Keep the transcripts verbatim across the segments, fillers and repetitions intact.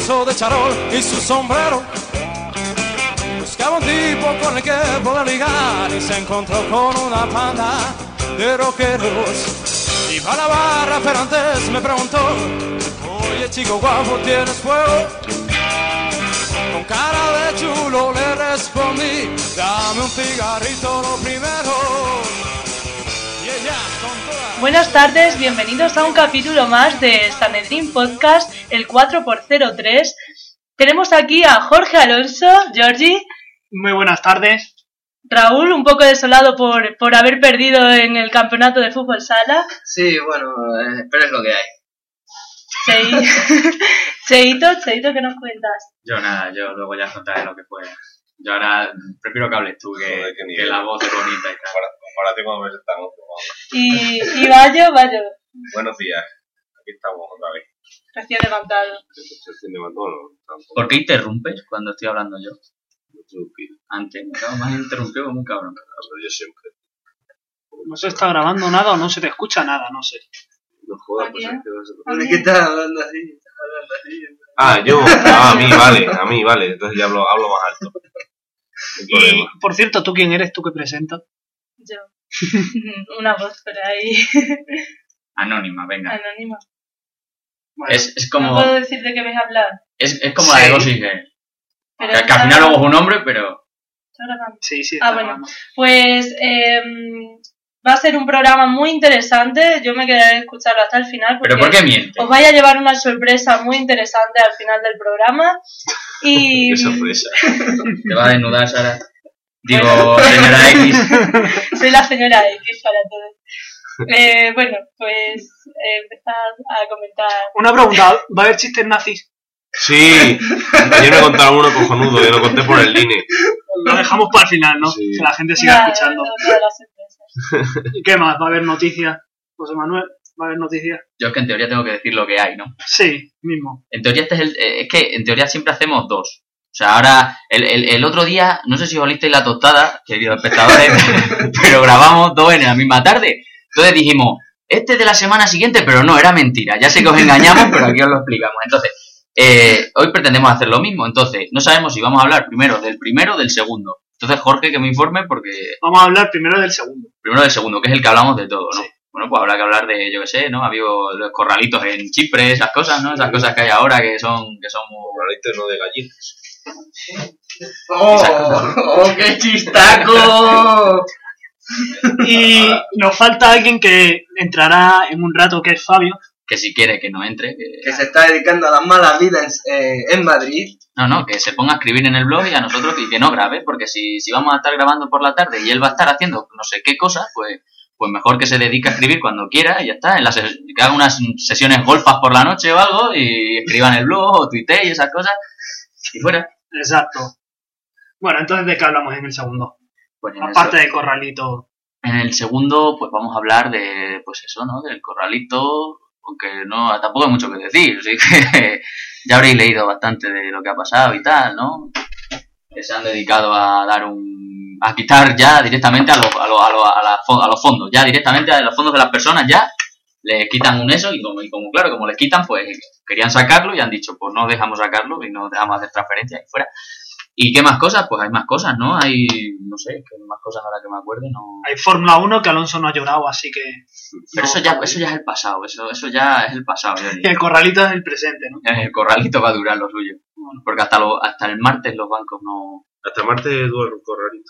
buzo de charol y su sombrero. Buscaba un tipo con el que poder ligar y se encontró con una panda de rockeros. Iba a la barra pero antes me preguntó: oye chico guapo, ¿tienes fuego? Con cara de chulo le respondí: dame un cigarrito lo primero. Y ella con toda... Buenas tardes, bienvenidos a un capítulo más de Sanedrín Podcast, el cuatro por cero tres. Tenemos aquí a Jorge Alonso, Georgie. Muy buenas tardes. Raúl, un poco desolado por, por haber perdido en el campeonato de fútbol sala. Sí, bueno, eh, pero es lo que hay. Cheito, Cheito, ¿qué nos cuentas? Yo nada, yo luego ya contaré lo que fue. Yo ahora prefiero que hables tú, que, Joder, que la voz es bonita y tal. Compárate con ver estamos. Y, y Bayo, Bayo. Buenos días, aquí estamos otra vez. Recién levantado. Recién levantado, no. ¿Por qué interrumpes cuando estoy hablando yo? Interrumpido. Antes, me acabo más interrumpido como un cabrón. Yo siempre. No se está grabando nada o no se te escucha nada, no sé. No jodas, pues ¿A es que no se quién? ¿De qué estás hablando así? ¿Estás hablando así? Ah, yo. Ah, a mí, vale, a mí, vale. Entonces ya hablo, hablo más alto. No hay Y, problema. por cierto, ¿tú quién eres? ¿Tú que presentas? Yo. Una voz por ahí. Anónima, venga. Anónima. Bueno, Es, es No como, puedo decir de qué vais a hablar. es, es como la de Sí. Gossip Girl. Pero Que, que al final luego es un hombre, pero... está grabando. sí, sí. Ah, está bueno. grabando. Pues eh, va a ser un programa muy interesante. Yo me quedaré a escucharlo hasta el final. ¿Pero por qué miente? Os vais a llevar una sorpresa muy interesante al final del programa. Y Qué sorpresa. ¿Te va a desnudar, Sara? Digo, señora X. soy la señora X para todos. Eh, bueno, pues eh, empezar a comentar. Una pregunta, ¿va a haber chistes nazis? Sí, ayer me contaron uno cojonudo, yo lo conté por el Line. Lo dejamos para el final, ¿no? Sí. Que la gente siga Una- escuchando. otra de las sorpresas. ¿Y qué más? ¿Va a haber noticias? José Manuel, ¿va a haber noticias? Yo es que en teoría tengo que decir lo que hay, ¿no? Sí, mismo. En teoría este es el... eh, es que en teoría siempre hacemos dos. O sea, ahora, el, el, el otro día, no sé si os olisteis la tostada, queridos espectadores, pero grabamos dos en la misma tarde. Entonces dijimos, este es de la semana siguiente, pero no, era mentira. Ya sé que os engañamos, pero aquí os lo explicamos. Entonces, eh, hoy pretendemos hacer lo mismo. Entonces, no sabemos si vamos a hablar primero del primero o del segundo. Entonces, Jorge, que me informe, porque Vamos a hablar primero del segundo. primero del segundo, que es el que hablamos de todo, ¿no? Sí. Bueno, pues habrá que hablar de, yo qué sé, ¿no? Ha habido los corralitos en Chipre, esas cosas, ¿no? Esas cosas que hay ahora que son, que son muy... Moralito no de gallinas. ¡Oh! ¡Oh, qué chistaco! Y nos falta alguien que entrará en un rato, que es Fabio. Que si quiere que no entre, que... Que se está dedicando a las malas vidas en, eh, en Madrid. No, no, que se ponga a escribir en el blog y a nosotros y que no grabe, porque si, si vamos a estar grabando por la tarde y él va a estar haciendo no sé qué cosas, pues, pues mejor que se dedique a escribir cuando quiera y ya está. En las ses- que haga unas sesiones golfas por la noche o algo y escriba en el blog o tuitee y esas cosas y fuera. Exacto. Bueno, entonces, ¿de qué hablamos en el segundo? Pues en el, Aparte se- del corralito. en el segundo, pues vamos a hablar de, pues eso, ¿no? Del corralito, aunque no, tampoco hay mucho que decir, así que ya habréis leído bastante de lo que ha pasado y tal, ¿no? Que se han dedicado a dar un... a quitar ya directamente a los, a los, a los, a la fo- a los fondos, ya directamente a los fondos de las personas, ya les quitan un eso y como, y como claro, como les quitan, pues querían sacarlo y han dicho, pues no dejamos sacarlo y no dejamos hacer transferencias y fuera. ¿Y qué más cosas? Pues hay más cosas, ¿no? Hay, no sé, qué más cosas ahora que me acuerde, no... Hay Fórmula uno que Alonso no ha llorado, así que... Pero no, eso ya, está eso ya es el pasado, eso, eso ya es el pasado, yo Y diría. el corralito es el presente, ¿no? El corralito va a durar lo suyo. Porque hasta, lo, hasta el martes los bancos no... Hasta Marte duermo corralito.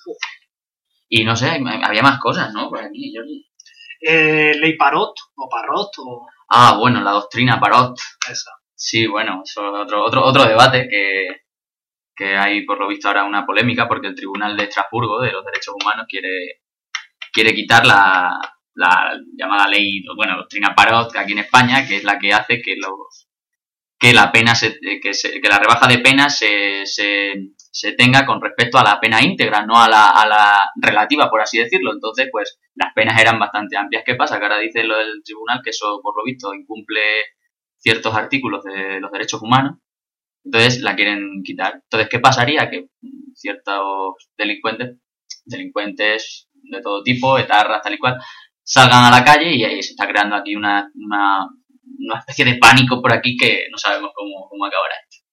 Y no sé, hay- había más cosas, ¿no? Por aquí, Jordi. Eh, Ley Parot, o Parrot, o... Ah, bueno, la doctrina Parot. Esa. Sí, bueno, eso es otro, otro, otro debate que, que hay por lo visto ahora una polémica porque el Tribunal de Estrasburgo de los Derechos Humanos quiere, quiere quitar la, la llamada ley, bueno, doctrina Parot aquí en España, que es la que hace que los que la pena se, que, se, que la rebaja de pena se, se, se tenga con respecto a la pena íntegra, no a la, a la relativa, por así decirlo. Entonces, pues, las penas eran bastante amplias. ¿Qué pasa? Que ahora dice lo del tribunal que eso, por lo visto, incumple ciertos artículos de los derechos humanos. Entonces, la quieren quitar. Entonces, ¿qué pasaría? Que ciertos delincuentes, delincuentes de todo tipo, etarras, tal y cual, salgan a la calle y ahí se está creando aquí una, una, una especie de pánico por aquí que no sabemos cómo, cómo acabará esto.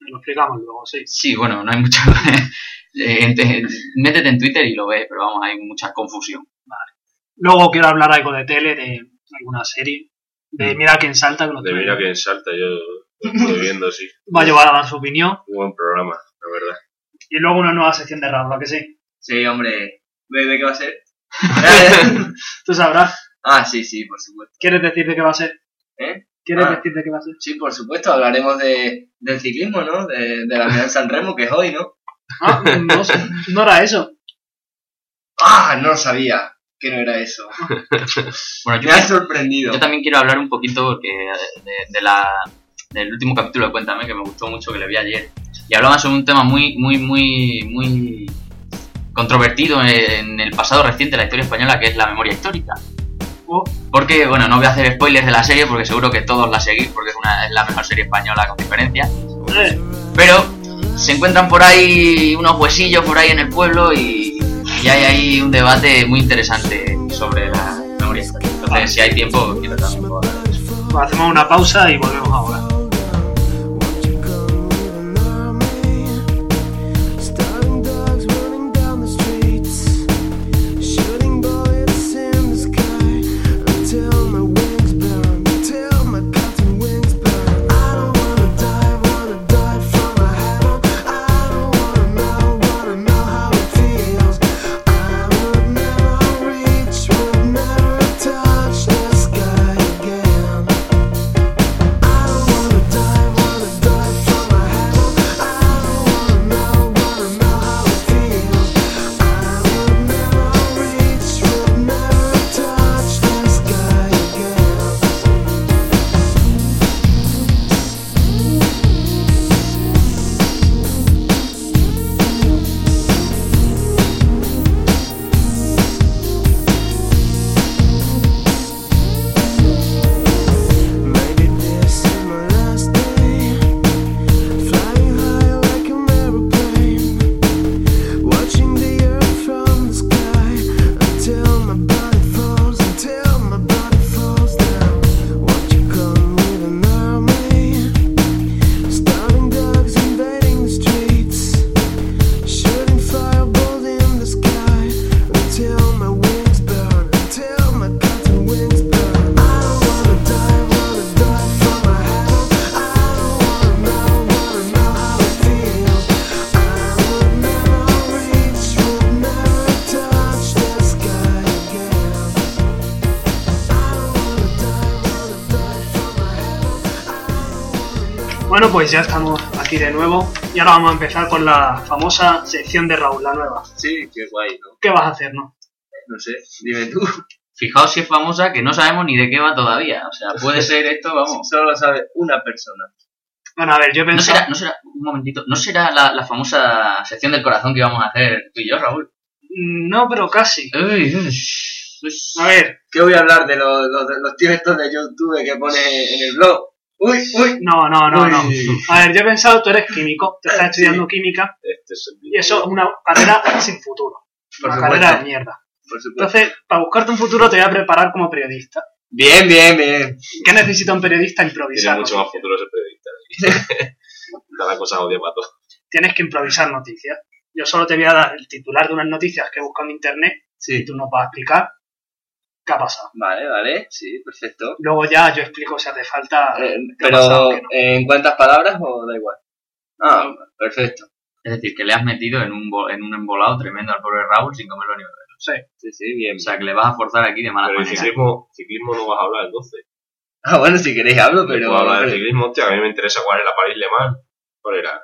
Lo explicamos luego, sí. Sí, bueno, no hay mucho... eh, ente- métete en Twitter y lo ves, pero vamos, hay mucha confusión. Luego quiero hablar algo de tele, de alguna serie. De Mira quién salta. Que lo De trae. mira quién salta, yo lo estoy viendo, sí. Va a llevar a dar su opinión. Un buen programa, la verdad. Y luego una nueva sección de Raúl, ¿a que sí? Sí, hombre. ¿De, de qué va a ser? Tú sabrás. Ah, sí, sí, por supuesto. ¿Quieres decir de qué va a ser? ¿Eh? ¿Quieres Ah. decir de qué va a ser? Sí, por supuesto, hablaremos de, del ciclismo, ¿no? De, de la Milán San Remo, que es hoy, ¿no? Ah, no sé. No era eso. ¡Ah! No lo sabía que no era eso. Bueno, yo, Me ha sorprendido. yo también quiero hablar un poquito porque de, de la, del último capítulo de Cuéntame, que me gustó mucho, que le vi ayer. Y hablaba sobre un tema muy, muy, muy, muy controvertido en el pasado reciente de la historia española, que es la memoria histórica. Oh, Porque, bueno, no voy a hacer spoilers de la serie porque seguro que todos la seguís porque es, una, es la mejor serie española con diferencia. eh, Pero se encuentran por ahí unos huesillos por ahí en el pueblo y, y hay ahí un debate muy interesante sobre la memoria histórica. Entonces, si hay tiempo, quiero también hablar de eso. pues hacemos una pausa y volvemos ahora. Starting dogs running down the streets, shooting bullets in the sky until my wings burn, until my cotton wings burn. I don't wanna die, wanna die from my head on. I don't wanna know, wanna know how it feels. I would never reach, would never touch the sky again. I don't wanna die, wanna die from my head on. I don't wanna know, wanna know how it feels. I would never reach, would never touch the sky again. Maybe this is my last day, flying high like an aeroplane, watching the earth from the sky until my body falls, until my body falls down. Won't you come with an army, starving dogs invading the streets, shooting fireballs in the sky until my wings burn, until my cotton wings burn. I don't wanna die, wanna die from my head on. I don't wanna know, wanna know how it feels. I would never reach, would never touch the sky again. I don't wanna die, wanna die from my head on. I don't wanna know. Bueno, pues ya estamos aquí de nuevo y ahora vamos a empezar con la famosa sección de Raúl, la nueva. Sí, qué guay, ¿no? ¿Qué vas a hacer, no? No sé, dime tú. Fijaos si es famosa que no sabemos ni de qué va todavía. O sea, puede ser esto, vamos. Solo lo sabe una persona. Bueno, a ver, yo he No pensado... será, no será, un momentito, ¿no será la, la famosa sección del corazón que íbamos a hacer tú y yo, Raúl? No, pero casi. Uy, uy, uy. A ver, ¿Qué voy a hablar de los, los, de los tíos estos de YouTube que pone en el blog? Uy, uy. no, no, no, no. Uy. A ver, yo he pensado, tú eres químico, te estás Sí. estudiando química Este es el y eso es una carrera sin futuro. Por Una supuesto. carrera de mierda. Por supuesto. Entonces, para buscarte un futuro te voy a preparar como periodista. Bien, bien, bien. ¿Qué necesita un periodista? Tiene Improvisar. mucho más noticias. futuro ese periodista. Da la cosa odia pato. Tienes que improvisar noticias. Yo solo te voy a dar el titular de unas noticias que he buscado en internet y Sí. tú nos vas a explicar qué ha pasado. Vale, vale. Sí, perfecto. Luego ya yo explico si hace falta Eh, qué ha pasado, pero, qué no. ¿en cuántas palabras o da igual? Ah, perfecto. Es decir, que le has metido en un, bo- en un embolado tremendo al pobre Raúl sin comerlo ni beberlo. Sí. Sí, sí, bien. O sea, que le vas a forzar aquí de mala Pero de manera. ciclismo, ciclismo no vas a hablar entonces. Ah, bueno, si queréis hablo, Pero pero... puedo hablar de pero- ciclismo, hostia, a mí me interesa cuál es la París Le Mans. ¿Cuál era?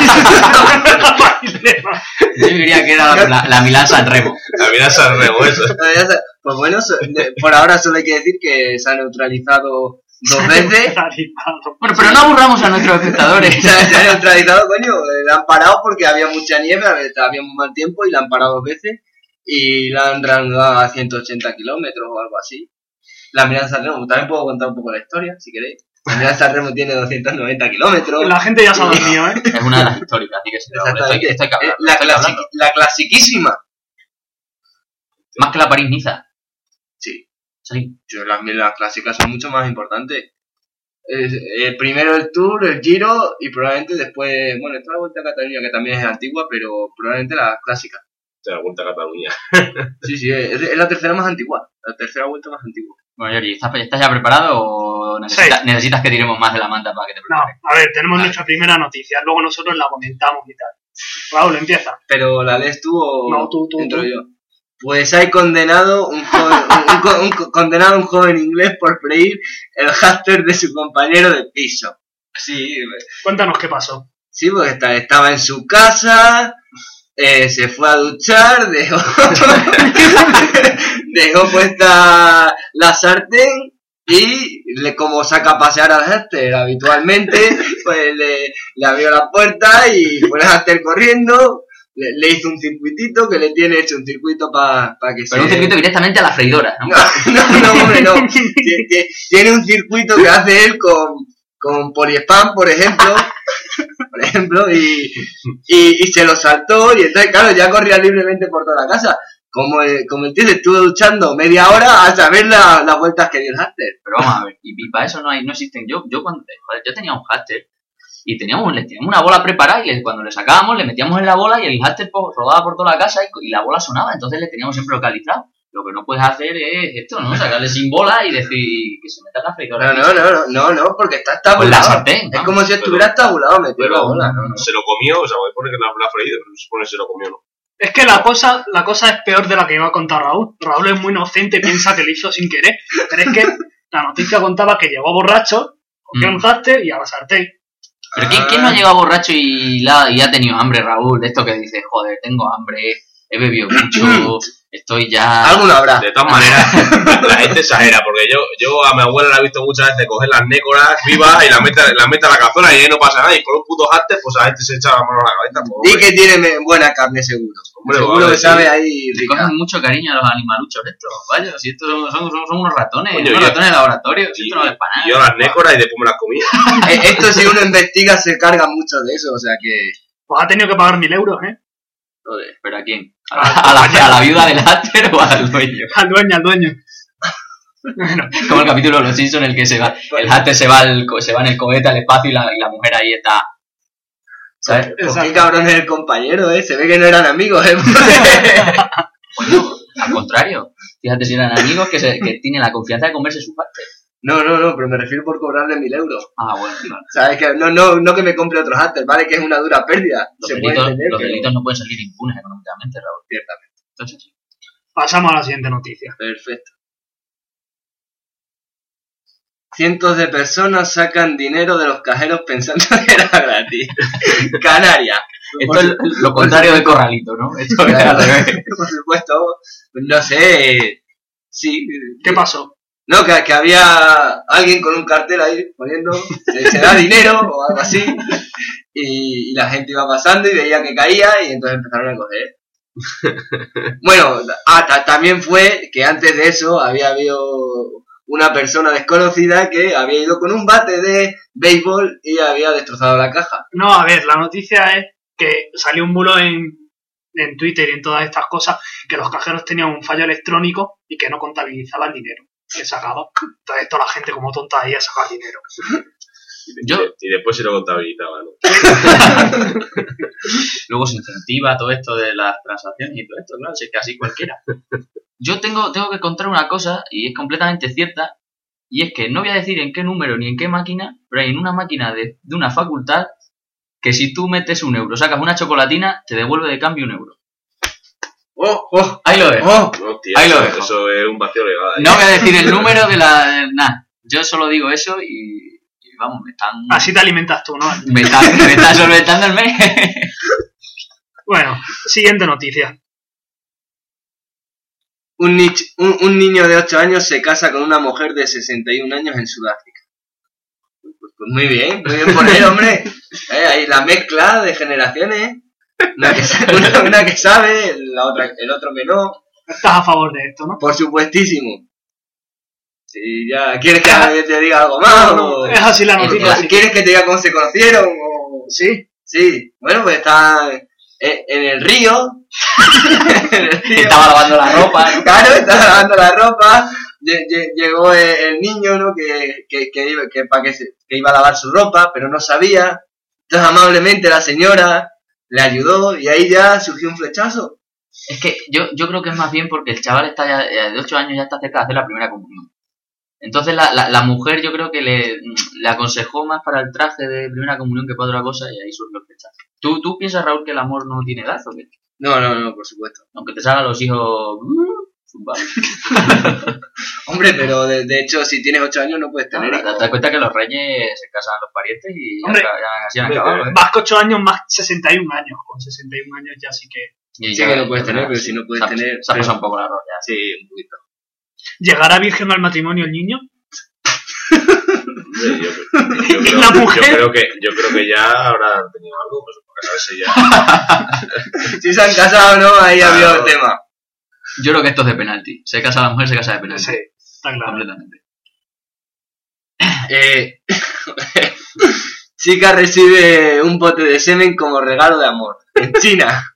Yo diría que era la, la Milán San Remo. La vida San Remo, eso. Ah, ya sé. Pues bueno, so- de- por ahora solo hay que decir que se ha neutralizado dos veces. Bueno, pero no aburramos a nuestros espectadores. Se ha, se ha neutralizado, coño. eh, La han parado porque había mucha nieve, había muy mal tiempo y la han parado dos veces. Y la han reanudado a ciento ochenta kilómetros o algo así. La Milán San Remo, también puedo contar un poco la historia, si queréis. La Milán San Remo tiene doscientos noventa kilómetros. La gente ya sabe el mío, ¿eh? Es una de las históricas, así que sí, Raúl, esto hay que- esto hay que Eh, hablar. La, esto hay que clasi- hablarlo. la clasiquísima. Más que la París-Niza. Sí. Sí. Yo, las, las clásicas son mucho más importantes. Eh, eh, primero el Tour, el Giro y probablemente después, bueno, está la Vuelta a Cataluña que también es antigua, pero probablemente la clásica. Se da cuenta Cataluña. Sí, sí, es, es la tercera más antigua, la tercera vuelta más antigua. Bueno, Jordi, ¿estás, ¿estás ya preparado o necesita- Sí. necesitas que tiremos más de la manta para que te No, prepares? a ver, tenemos Vale. nuestra primera noticia, luego nosotros la comentamos y tal. Raúl, empieza. Pero la lees tú o No, tú, tú, entro tú. yo. Pues hay condenado un, joven, un, un co- un co- condenado un joven inglés por freír el hámster de su compañero de piso. Sí, Cuéntanos qué pasó. sí, porque está- estaba en su casa, eh, se fue a duchar, dejó, dejó puesta la sartén y le, como saca a pasear al hámster habitualmente, pues le, le abrió la puerta y fue el hámster corriendo, le, le hizo un circuitito que le tiene hecho un circuito para que se... Pero un circuito directamente a la freidora, ¿no? No, no, no, hombre, no. Tie- tie- Tiene un circuito que hace él con, con poliespán, por ejemplo, por ejemplo, y, y, y se lo saltó y entonces, claro, ya corría libremente por toda la casa. Como el, como el tío se estuvo duchando media hora a saber la- las vueltas que dio el hámster. Pero vamos a ver, y, y para eso no hay, no existen. Yo, yo cuando joder, yo tenía un hámster y teníamos, le teníamos una bola preparada y le- cuando le sacábamos le metíamos en la bola y el hámster po- rodaba por toda la casa y, y la bola sonaba, entonces le teníamos siempre localizado. Lo que no puedes hacer es esto, ¿no? Sacarle sin bola y decir que se meta en la freidora. No, no, no, no, no, no, porque está Pues la estabulado. sartén, Es vamos. como si estuviera estabulado metido en la Pero bola, no, no. se lo comió, o sea, voy a poner que la, la ha freído, pero se supone que se lo comió, ¿no? Es que la cosa, la cosa es peor de la que iba a contar Raúl. Raúl es muy inocente y piensa que lo hizo sin querer. Pero es que la noticia contaba que llegó borracho, cogió Mm. un hámster y a la sartén. Pero ¿quién, quién no ha llegado borracho y, la, y ha tenido hambre, Raúl? De esto que dice, joder, tengo hambre, he bebido mucho, estoy ya... Alguno habrá. De todas maneras, la gente exagera, porque yo yo a mi abuela la he visto muchas veces coger las nécoras vivas y las mete, las mete a la cazuela y ahí no pasa nada. Y por un puto hámster, pues la gente se echa la mano a la cabeza. Pues, Y hombre, que tiene me- buena carne, seguro. Hombre, Seguro vale, que sí. sabe ahí Le rica. cogen mucho cariño a los animaluchos estos. Vaya, si estos son, son, son, son unos ratones, Coño, unos yo- ratones de laboratorio, si y, esto no es para y yo nada. las nécoras y después me las comía. Eh, Esto si uno investiga se carga mucho de eso, o sea que... Pues ha tenido que pagar mil euros, ¿eh? Joder. ¿Pero a quién? ¿A la, a la, a la viuda del hámster o al dueño? Al dueño, al dueño. Bueno, Como el capítulo de Los Simpsons en el que se va, el hámster se va, al, co- se va en el cohete al espacio y la, y la mujer ahí está... ¿Sabes? Pues qué cabrón es el compañero, eh. Se ve que no eran amigos, eh. Bueno, al contrario. Fíjate si eran amigos que, se, que tienen la confianza de comerse su hámster. No, no, no, pero me refiero por cobrarle mil euros. Ah, bueno, claro. ¿Sabes? Que no, no, no que me compre otro hámster, ¿vale? Que es una dura pérdida. Los, Se puede delitos, entender, los pero- delitos no pueden salir impunes económicamente, Raúl. Ciertamente. Entonces, sí. pasamos a la siguiente noticia. Perfecto. Cientos de personas sacan dinero de los cajeros pensando que era gratis. Canarias. Esto es lo contrario del corralito, ¿no? Esto es al revés. Por supuesto. No sé. Sí. ¿Qué pasó? No, que, que había alguien con un cartel ahí poniendo, se, se da dinero o algo así, y, y la gente iba pasando y veía que caía y entonces empezaron a coger. Bueno, ah, ta- también fue que antes de eso había habido una persona desconocida que había ido con un bate de béisbol y había destrozado la caja. No, a ver, la noticia es que salió un bulo en, en Twitter y en todas estas cosas que los cajeros tenían un fallo electrónico y que no contabilizaban dinero que sacaba. Entonces toda la gente como tonta ahí a sacar dinero. Y, Yo- y después se lo contabilizaba, ¿no? Luego se incentiva todo esto de las transacciones y todo esto, claro, si es que así cualquiera. Yo tengo, tengo que contar una cosa, y es completamente cierta, y es que no voy a decir en qué número ni en qué máquina, pero hay en una máquina de, de una facultad que si tú metes un euro, sacas una chocolatina, te devuelve de cambio un euro. ¡Oh, oh, Ahí lo dejo. oh! Hostia, Ahí lo eso, dejo. eso es un vacío legal. ¿eh? No voy a decir el número de la... Nada, yo solo digo eso y, y vamos, me están... Así te alimentas tú, ¿no? Me están, me están solventando el mes. Bueno, siguiente noticia. Un, nich- un, un niño de ocho años se casa con una mujer de sesenta y un años en Sudáfrica. Pues, pues muy bien, muy bien por él, hombre. Eh, ahí la mezcla de generaciones. Una que, sa- una, una que sabe, la otra, el otro que no. Estás a favor de esto, ¿no? Por supuestísimo. Si ya quieres que te diga algo más o... Es así la El- noticia. el- sí. ¿Quieres que te diga cómo se conocieron? O... Sí. Sí, bueno, pues está en, en el río. En el río. Estaba lavando la ropa, ¿no? Claro, estaba lavando la ropa. lle- lle- Llegó el, el niño, ¿no? Que, que, que, iba- que para que se, que iba a lavar su ropa, pero no sabía. Entonces amablemente la señora le ayudó y ahí ya surgió un flechazo. Es que yo, yo creo que es más bien porque el chaval está ya eh, de ocho años, ya está cerca de hacer la primera comunión. Entonces la, la, la mujer yo creo que le, le aconsejó más para el traje de primera comunión que para otra cosa y ahí surgió el flechazo. ¿Tú, ¿Tú piensas, Raúl, que el amor no tiene edad o qué? No, no, no, por supuesto. Aunque te salgan los hijos... uh, zumbados. Hombre, pero de, de hecho, si tienes ocho años no puedes tener ¿Te hijos. das cuenta que los reyes se casan a los parientes y ya, Hombre, acá- ya así han hombre, acabado? ¿eh? Más que ocho años, más sesenta y un años. Con sesenta y un años ya sí que... Y Sí ya- que lo puedes tener, ya, pero sí. si no puedes Se ha- tener... Se ha pero- pasado un poco la roya. Sí, un poquito. ¿Llegará virgen al matrimonio el niño? Hombre, yo, yo ¿Y creo, la mujer? Yo creo, que, yo creo que ya habrán tenido algo, pues porque a veces ya... Si se han casado o no, ahí ha habido Claro. el tema. Yo creo que esto es de penalti. Se casa la mujer, se casa de penalti. Sí, está claro. Completamente. Eh, chica recibe un bote de semen como regalo de amor. En China.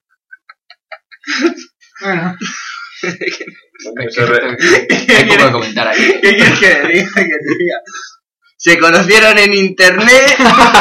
Bueno, Eso re- Hay poco de comentar aquí. ¿Qué quieres que te diga? Que te diga? Se conocieron en internet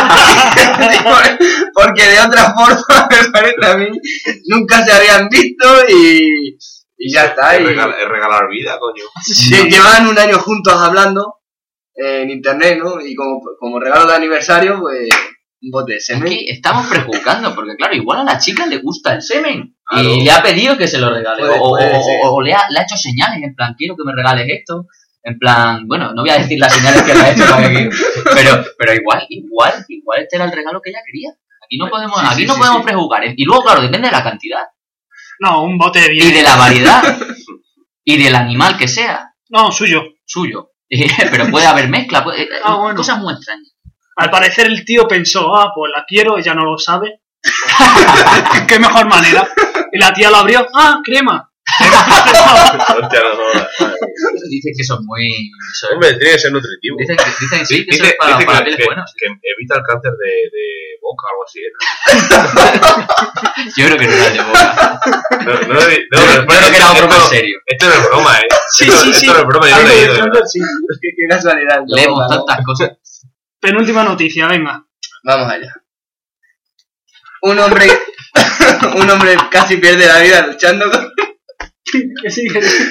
porque de otra forma, me parece a mí, nunca se habían visto y, y ya está. es, Y, regal- es regalar vida, coño. sí, llevaban un año juntos hablando en internet, ¿no? Y como, como regalo de aniversario, pues un bote de semen. Aquí estamos prejuzgando, porque claro, igual a la chica le gusta el semen Claro. y le ha pedido que se lo regale. Puede- o puede o- ser. o le, ha, le ha hecho señales, en plan, quiero que me regales esto. En plan, bueno, no voy a decir las señales que le ha hecho, para que- pero, pero igual, igual, igual este era el regalo que ella quería. Aquí no podemos, Sí, aquí sí, no sí, podemos sí. prejuzgar. Y luego, claro, depende de la cantidad. no, un bote de Y bien. de la variedad. Y del animal que sea. No, suyo. Suyo. Pero puede haber mezcla, puede- Ah, bueno. cosas muy extrañas. Al parecer el tío pensó, ah, pues la quiero, ella no lo sabe. Qué mejor manera. Y la tía lo abrió, ah, crema. Hostia, no jodas. Dicen que son muy... son- Hombre, tiene que ser nutritivo. Dicen que, dicen que sí, que Dice, eso es para, dice para que, pieles que- buenas. que evita el cáncer de, de boca o algo así. ¿eh? Yo creo que no era el de boca. No, no, no, no, Yo pero creo que era otro esto, más serio. esto no es broma, ¿eh? Sí, esto, sí, esto sí. no es broma, yo lo he Algo leído. de de Thunder, verdad. sí. Qué, qué casualidad. ¿no? Leemos Vamos, tantas cosas. Penúltima noticia, venga. Vamos allá. Un hombre, un hombre casi pierde la vida luchando con... Que sí, que sí.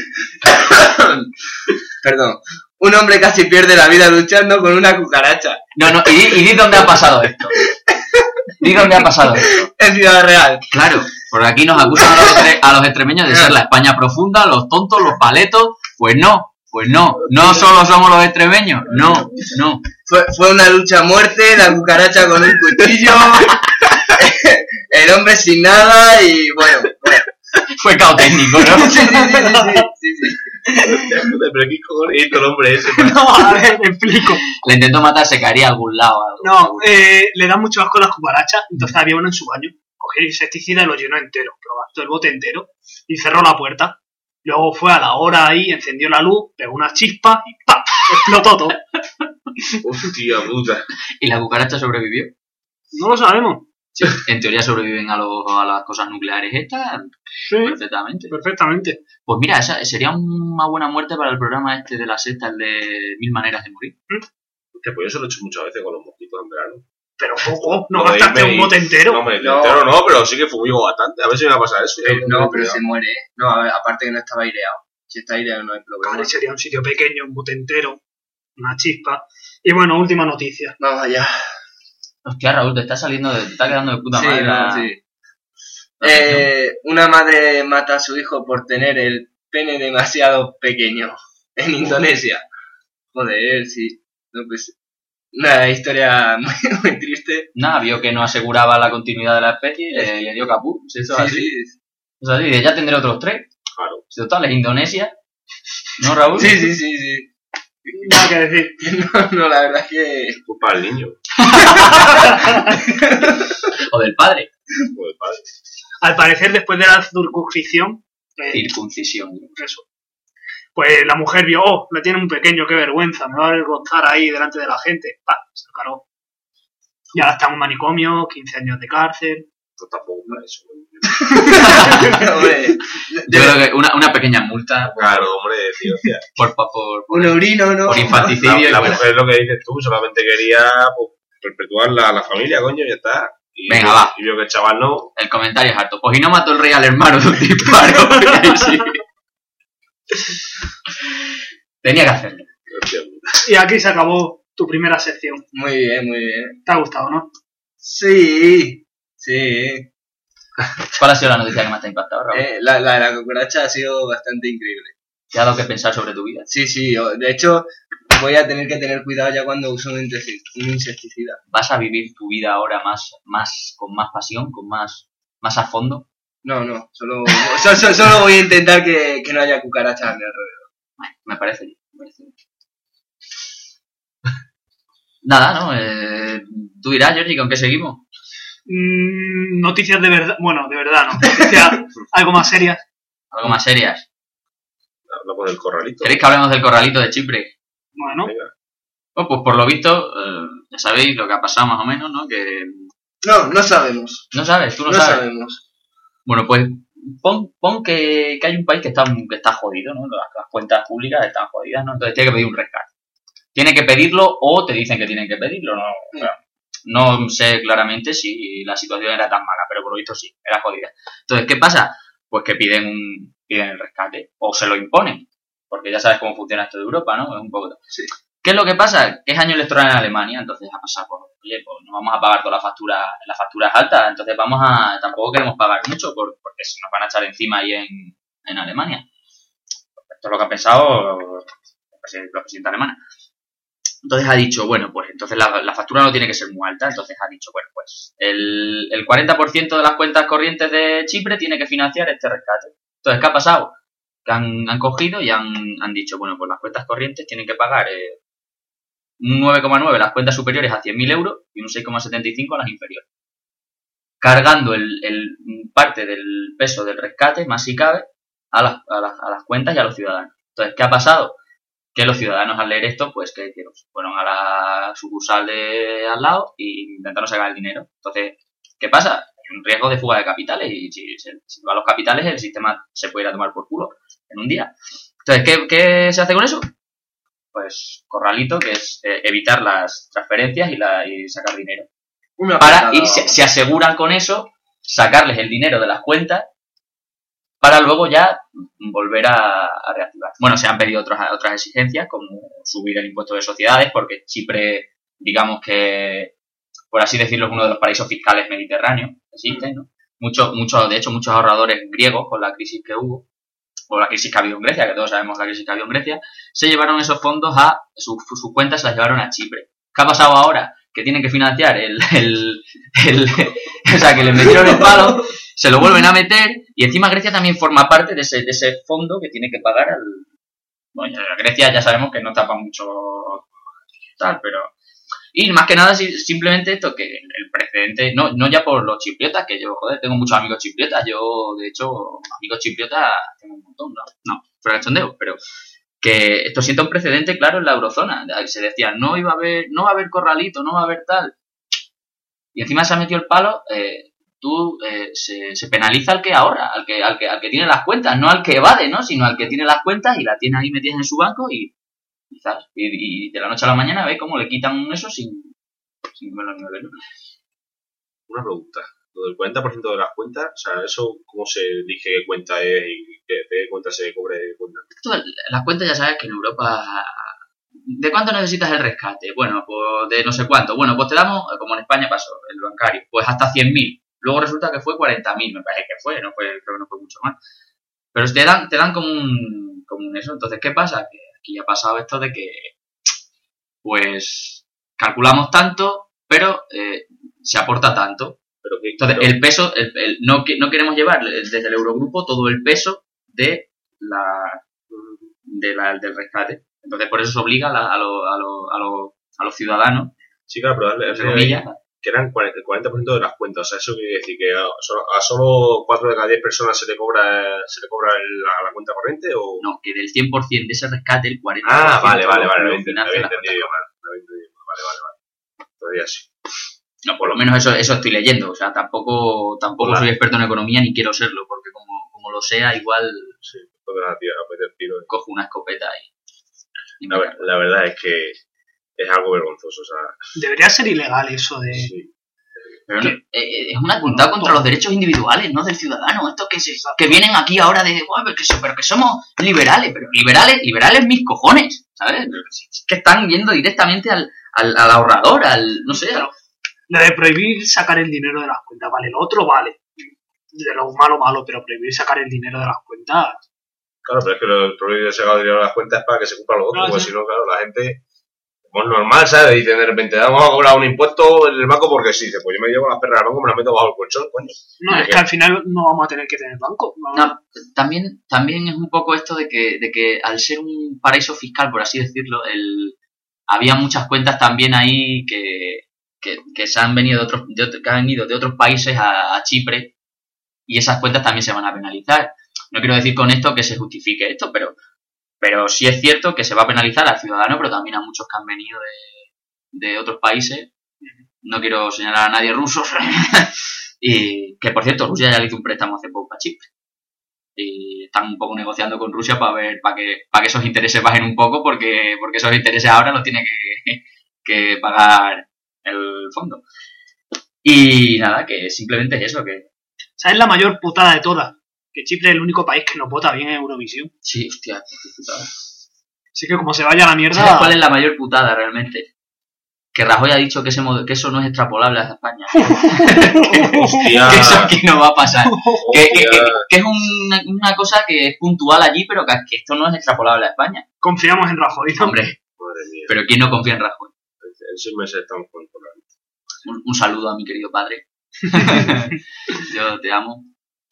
Perdón. Un hombre casi pierde la vida luchando con una cucaracha. No, no, y, di- y di dónde ha pasado esto. Di dónde ha pasado esto. En Ciudad Real. Claro, porque aquí nos acusan a los, estre- a los extremeños de ser la España profunda, los tontos, los paletos. Pues no, pues no. No solo somos los extremeños, no, no. Fue, fue una lucha a muerte, la cucaracha con un cuchillo, el hombre sin nada y bueno, bueno. Fue caos técnico, ¿no? Sí, sí, sí, sí, sí, sí. Pero qué cojones hizo el hombre ese. No, a ver, me explico. Le intentó matar, se caería a algún lado. algo, No, seguro. eh, le da mucho asco a las cucarachas, entonces había uno en su baño. Cogió insecticida y lo llenó entero, lo gastó el bote entero y cerró la puerta. Luego fue a la hora ahí, encendió la luz, pegó una chispa y ¡pam! Explotó todo. Hostia puta. ¿Y la cucaracha sobrevivió? No lo sabemos. Sí, en teoría sobreviven a, los, a las cosas nucleares estas Sí, perfectamente. perfectamente. Pues mira, esa sería una buena muerte para el programa este de la sexta, el de Mil Maneras de Morir. Hostia, pues yo se lo he hecho muchas veces con los mosquitos en verano. Pero poco, no Lo de gastaste irme un y- bote entero. No, me No. entero no, pero sí que fumigo bastante. A ver si me va a pasar eso. Eh, Yo no, tengo pero cuidado. se muere, ¿eh? No, a ver, aparte que no estaba aireado. Si está aireado no hay problema. Claro, sería un sitio pequeño, un bote entero, una chispa. Y bueno, última noticia. Vamos allá. Hostia, Raúl, te está saliendo, de, te está quedando de puta Sí, madre. no, la- sí. la Eh, una madre mata a su hijo por tener el pene demasiado pequeño en Indonesia. Joder, sí. No, pues, una historia muy, muy triste. Nada, vio que no aseguraba la continuidad de la especie y le, le dio capú. Si eso es Sí, así. sí. O sea, sí, de ya tendré otros tres. Claro. Si total es Indonesia. ¿No, Raúl? Sí, sí, sí, sí. Nada que decir. No, no, la verdad es que... Culpa del niño. O del padre. Pues padre. Al parecer, después de la circuncisión, eh, Circuncisión. eso, pues la mujer vio, oh, le tiene un pequeño, qué vergüenza, me va a avergonzar ahí delante de la gente. Pa, se lo cargó. Y ahora está en un manicomio, quince años de cárcel. Pues tampoco para eso. Yo Hombre, Yo creo que una, una pequeña multa Claro, hombre, tío, hostia. por, por, por, un urino, ¿no? por infanticidio. La, la y bueno, mujer, lo que dices tú, solamente quería pues, perpetuar la, la familia, coño, y ya está. Y, Venga, va. Y vio que el chaval no. el comentario es harto. Pues y no mató el rey al hermano de un disparo. Sí. Tenía que hacerlo. Hostia, Y aquí se acabó tu primera sección. Muy bien, muy bien. ¿Te ha gustado, no? Sí, sí. ¿Cuál ha sido la noticia que más te ha impactado, Raúl? Eh, la, la de la cucaracha ha sido bastante increíble. ¿Te ha dado que pensar sobre tu vida? Sí, sí, yo, de hecho voy a tener que tener cuidado ya cuando uso un, insecti- un insecticida. ¿Vas a vivir tu vida ahora más, más con más pasión, con más, más a fondo? No, no, solo, solo, solo- solo voy a intentar que, que no haya cucarachas a mi alrededor. Bueno, me parece bien. Me parece bien. Nada, ¿no? Eh, tú dirás, Jordi, ¿con qué seguimos? Mm, noticias de verdad. Bueno, de verdad, ¿no? Noticias algo más serias. Algo más serias. habla con el corralito. ¿Queréis que hablemos del corralito de Chipre? Bueno, Venga. Oh, pues por lo visto, eh, ya sabéis lo que ha pasado más o menos, ¿no? Que No, no sabemos. no sabes, tú no, No sabes. sabemos. Bueno, pues pon, pon que, que hay un país que está, que está jodido, ¿no? Las, las cuentas públicas están jodidas, ¿no? Entonces tiene que pedir un rescate. Tiene que pedirlo o te dicen que tienen que pedirlo, ¿no? Bueno, no sé claramente si la situación era tan mala, pero por lo visto sí, era jodida. Entonces, ¿qué pasa? Pues que piden un piden el rescate o se lo imponen, porque ya sabes cómo funciona esto de Europa, ¿no? Es un poco... Sí. ¿Qué es lo que pasa? Que es año electoral en Alemania, entonces ha pasado, pues, oye, pues no vamos a pagar todas las facturas, las facturas altas, entonces vamos a, tampoco queremos pagar mucho por, porque se nos van a echar encima ahí en, en Alemania. Esto es lo que ha pensado el presidente, la presidenta alemana. Entonces ha dicho, bueno, pues entonces la, la factura no tiene que ser muy alta, entonces ha dicho, bueno, pues el, el cuarenta por ciento de las cuentas corrientes de Chipre tiene que financiar este rescate. Entonces, ¿qué ha pasado? Que han, han cogido y han, han dicho, bueno, pues las cuentas corrientes tienen que pagar eh, un nueve coma nueve las cuentas superiores a cien mil euros y un seis coma setenta y cinco a las inferiores. Cargando el, el parte del peso del rescate, más si cabe, a las, a, las, a las cuentas y a los ciudadanos. Entonces, ¿qué ha pasado? Que los ciudadanos al leer esto, pues, ¿qué hicieron? Fueron a la sucursal de al lado y intentaron sacar el dinero. Entonces, ¿qué pasa? Hay un riesgo de fuga de capitales y si se si va a los capitales el sistema se puede ir a tomar por culo en un día. Entonces, ¿qué, qué se hace con eso? Pues corralito, que es eh, evitar las transferencias y, la, y sacar dinero. Una Para, patada, y se, se aseguran con eso sacarles el dinero de las cuentas para luego ya volver a, a reactivar. Bueno, se han pedido otras, otras exigencias, como subir el impuesto de sociedades, porque Chipre, digamos que, por así decirlo, es uno de los paraísos fiscales mediterráneos que existen, ¿no? Muchos, muchos, de hecho, muchos ahorradores griegos, con la crisis que hubo, o la crisis que ha habido en Grecia, que todos sabemos la crisis que ha habido en Grecia, se llevaron esos fondos a, sus sus cuentas se las llevaron a Chipre. ¿Qué ha pasado ahora? Que tienen que financiar el, el, el, o sea, que les metieron el palo, se lo vuelven a meter, y encima Grecia también forma parte de ese, de ese fondo que tiene que pagar al... Bueno, Grecia ya sabemos que no tapa mucho tal, pero... Y más que nada, simplemente esto, que el precedente, no, no ya por los chipriotas, que yo, joder, tengo muchos amigos chipriotas, yo, de hecho, amigos chipriotas tengo un montón, no, no, fuera de chondeo, pero que esto sienta un precedente claro en la eurozona. Se decía, no iba a haber, no va a haber corralito, no va a haber tal. Y encima se ha metido el palo, eh, tú, eh, se, se penaliza al que ahorra, al que, al que, al que tiene las cuentas, no al que evade, ¿no? Sino al que tiene las cuentas y la tiene ahí metidas en su banco y quizás, y, y de la noche a la mañana ve cómo le quitan eso sin, sin ver los niveles, ¿no? Una pregunta. Lo del cuarenta por ciento de las cuentas, o sea, ¿eso cómo se elige qué cuenta es y qué, qué cuenta se cobre de cuenta? Esto, las cuentas ya sabes que en Europa... ¿De cuánto necesitas el rescate? Bueno, pues de no sé cuánto. Bueno, pues te damos, como en España pasó, el bancario, pues hasta cien mil. Luego resulta que fue cuarenta mil, me parece que fue, no fue, creo que no fue mucho más. Pero te dan, te dan como un, como un eso. Entonces, ¿qué pasa? Que aquí ha pasado esto de que, pues, calculamos tanto, pero eh, se aporta tanto. Pero que, Entonces, pero, el peso, el, el, no, no queremos llevar desde el Eurogrupo todo el peso de la, de la del rescate. Entonces, por eso se obliga a, la, a, lo, a, lo, a, lo, a los ciudadanos, sí, claro, pero darle, entre comillas, que eran cuarenta, el cuarenta por ciento de las cuentas. O sea, eso quiere decir que a solo, a solo cuatro de cada diez personas se le cobra se le cobra el, la, la cuenta corriente o... no, que del cien por ciento de ese rescate, el cuarenta por ciento Ah, vale, vale, vale, lo lo había financia entendido las cuentas mal, lo había entendido mal, vale, vale, vale. Todavía sí. No, por lo menos eso eso estoy leyendo. O sea, tampoco tampoco Hola. soy experto en economía ni quiero serlo, porque como, como lo sea, igual Sí, toca a tía, a meter tiro. cojo una escopeta y... y La, me ver- la verdad es que es algo vergonzoso, o sea, Debería ser ilegal eso de... sí. Pero no, eh, eh, es un atentado contra los derechos individuales, ¿no? Del ciudadano. Estos que, se, que vienen aquí ahora de, "Guau, pero que, so- pero que somos liberales". Pero liberales, liberales mis cojones, ¿sabes? Pero si- si es que están yendo directamente al, al, al ahorrador, al, no sé, al- Lo de prohibir sacar el dinero de las cuentas, vale, lo otro vale. De lo malo, malo, pero prohibir sacar el dinero de las cuentas... Claro, pero es que lo- el problema de sacar dinero a las cuentas es para que se cumplan los otros, No, porque sí. si no, claro, la gente, como es normal, ¿sabes? Dicen de repente, vamos a cobrar un impuesto en el banco porque sí, dice, pues yo me llevo las perras al banco, me las meto bajo el colchón, coño. No, ¿De es qué? que al final no vamos a tener que tener banco. Vamos- No, también, también es un poco esto de que, de que al ser un paraíso fiscal, por así decirlo, el, había muchas cuentas también ahí que, que, que se han venido de otros, de otro- que han venido de otros países a, a Chipre, y esas cuentas también se van a penalizar. No quiero decir con esto que se justifique esto, pero, pero sí es cierto que se va a penalizar al ciudadano, pero también a muchos que han venido de, de otros países. No quiero señalar a nadie rusos. Y que, por cierto, Rusia ya le hizo un préstamo hace poco a Chipre. Y están un poco negociando con Rusia para ver, para que, para que esos intereses bajen un poco, porque, porque esos intereses ahora los tiene que, que pagar el fondo. Y nada, que simplemente es eso, que ¿Sabes la mayor putada de todas? Que Chipre es el único país que no vota bien en Eurovisión. sí, hostia, qué putada. Así que como se vaya a la mierda... ¿Sabes cuál es la mayor putada realmente? Que Rajoy ha dicho que, ese mod- que eso no es extrapolable a España. Hostia. Que eso aquí no va a pasar. Que, que- que- Hostia. que es una, una cosa que es puntual allí, pero que, que esto no es extrapolable a España. Confiamos en Rajoy, ¿no? Hombre, Madre mía, pero ¿quién no confía en Rajoy? en seis meses estamos controlando. Un, un saludo a mi querido padre. Yo te amo.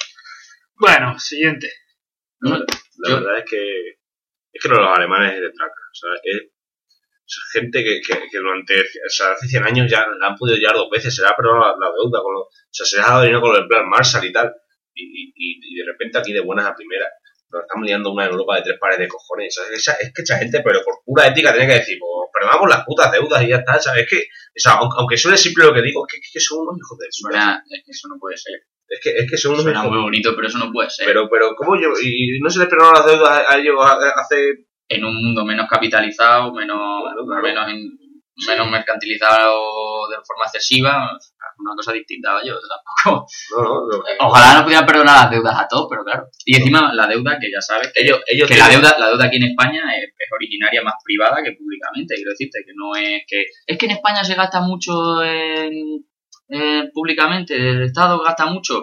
Bueno, siguiente. La, verdad- la Yo- verdad es que es que lo de los alemanes es de traca, o sea, es, es gente que, que, que durante, o sea, hace cien años ya la han podido llevar dos veces, se le ha perdonado la, la deuda, con lo, o sea, se les ha dado dinero con el plan Marshall y tal, y, y, y de repente aquí de buenas a primeras, nos estamos liando una en Europa de tres pares de cojones, o sea, esa- es que esa gente, pero por pura ética, tiene que decir, pues perdonamos las putas deudas y ya está, ¿sabes? Es que, o sea, aunque, aunque suene simple lo que digo, es que, es que son unos hijos de puta. Suena, es que eso no puede ser. Es que, es que son unos Suena hijos muy bonito, pero eso no puede ser. Pero, pero, ¿cómo yo? ¿Y no se les perdonaron las deudas a, a ellos a- hace En un mundo menos capitalizado, menos, Claro, claro. menos, en- menos mercantilizado de forma excesiva, es una cosa distinta. Yo tampoco. No, no, no. Ojalá no pudieran perdonar las deudas a todos, pero claro. Y encima la deuda, que ya sabes, que, Ellos, ellos que la tienen- deuda, la deuda aquí en España es, es originaria más privada que públicamente. Quiero decirte que no es que es que en España se gasta mucho en, en- públicamente, el Estado gasta mucho.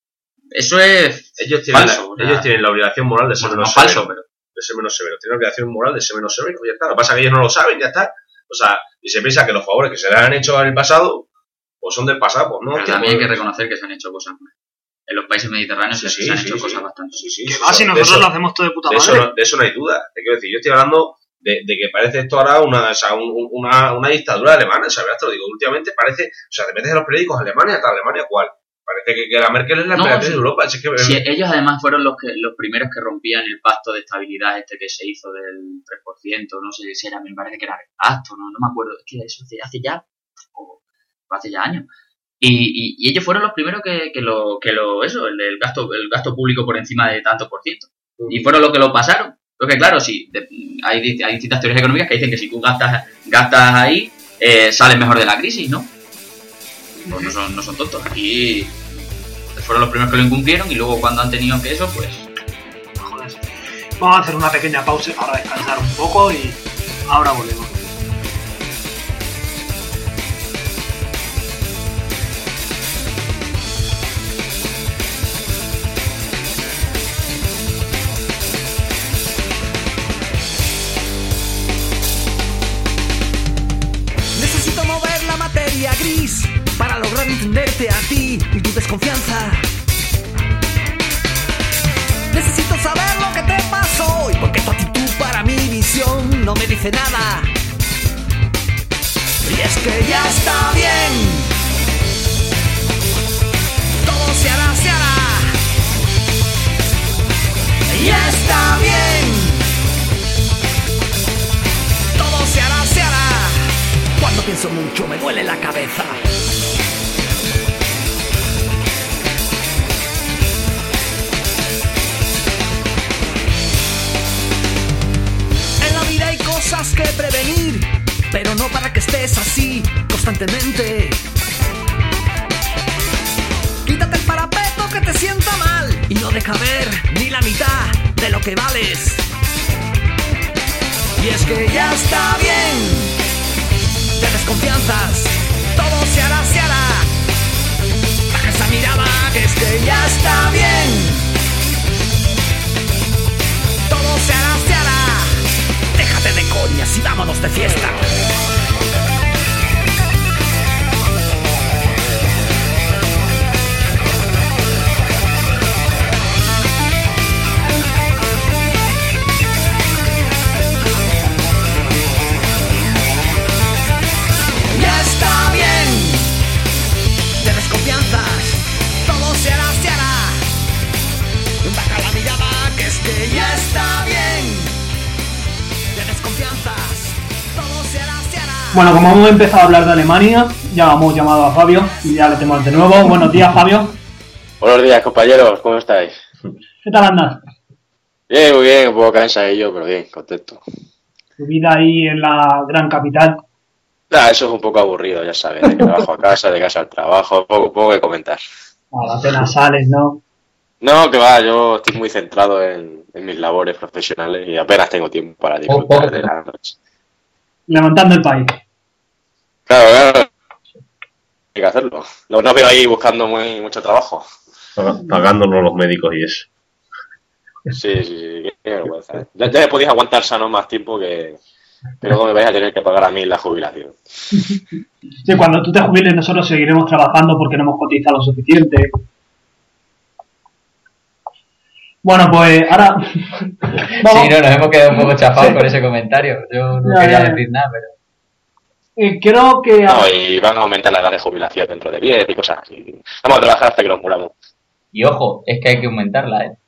Eso es ellos tienen, falso, o la, sea, ellos tienen la obligación moral de ser bueno, no menos falso, severos. pero De ser menos severos. Tienen la obligación moral de ser menos severos. Ya está. Lo que pasa es que ellos no lo saben, ya está. O sea, y se piensa que los favores que se les han hecho en el pasado, pues son del pasado, pues no. pero tío, también hay pues- que reconocer que se han hecho cosas. En los países mediterráneos Sí, se, sí, se han sí, hecho sí. cosas bastante. Sí, sí, Que sí, va, si de nosotros eso- lo hacemos todo de puta de eso, madre. no, de eso no hay duda. Te quiero decir, yo estoy hablando de, de que parece esto ahora una, o sea, un- un- una, una dictadura alemana, ¿sabes? Te lo digo, últimamente parece, o sea, te metes en los periódicos, Alemania, hasta Alemania, ¿cuál? Parece que, que la Merkel es la No, emperatriz sí. de Europa. Es que, Sí, ellos además fueron los que los primeros que rompían el pacto de estabilidad este que se hizo del tres por ciento, no sé si era, me parece que era el pacto, no, no me acuerdo, es que eso hace, hace ya, o hace ya años. Y, y, y ellos fueron los primeros que, que lo, que lo, eso, el, el gasto, el gasto público por encima de tanto por ciento. Y fueron los que lo pasaron. Porque claro, sí, de- hay, di- hay distintas teorías económicas que dicen que si tú gastas, gastas ahí, eh, sales mejor de la crisis, ¿no? Pues no son, no son tontos. Aquí fueron los primeros que lo incumplieron y luego cuando han tenido que eso, pues... Joder. Vamos a hacer una pequeña pausa para descansar un poco y ahora volvemos. Necesito mover la materia gris para lograr entenderte a ti y tu desconfianza. Necesito saber lo que te pasó y porque tu actitud para mi visión no me dice nada. Y es que ya está bien. Todo se hará, se hará. Ya está bien. Todo se hará, se hará. Cuando pienso mucho me duele la cabeza. hables así constantemente. Quítate el parapeto que te sienta mal y no deja ver ni la mitad de lo que vales. Y es que ya está bien de desconfianzas, todo se hará, se hará. Baja esa mirada que es que ya está bien. Todo se hará, se hará. Déjate de coñas y vámonos de fiesta. Ya está bien de desconfianzas, todo se hará, se hará. Baja la mirada que es que ya está bien de desconfianzas, todo se hará, se hará. Bueno, como hemos empezado a hablar de Alemania, ya hemos llamado a Fabio y ya le tenemos de nuevo. Buenos días, Fabio. Buenos días, compañeros, ¿cómo estáis? ¿Qué tal andas? Bien, muy bien, un poco cansadillo, pero bien, contento. Tu vida ahí en la gran capital. Nah, eso es un poco aburrido, ya sabes, de trabajo a casa, de casa al trabajo, poco, poco que comentar. A la pena sales, ¿no? No, que va, yo estoy muy centrado en, en mis labores profesionales y apenas tengo tiempo para disfrutar de la noche. Levantando el país. Claro, claro, hay que hacerlo. No, no veo ahí buscando muy, mucho trabajo. Pagándonos los médicos y eso. Sí, sí, sí, qué vergüenza, ¿eh? Ya, ya me podéis aguantar sano más tiempo que, que luego me vais a tener que pagar a mí la jubilación. Sí, cuando tú te jubiles nosotros seguiremos trabajando porque no hemos cotizado lo suficiente. Bueno, pues ahora... Vamos. Sí, no, nos hemos quedado un poco chafados con ese comentario. Yo no Ya, quería ya. decir nada, pero... Eh, creo que... No, y van a aumentar la edad de jubilación dentro de diez y cosas así. Vamos a trabajar hasta que nos muramos. Y ojo, es que hay que aumentarla, ¿eh?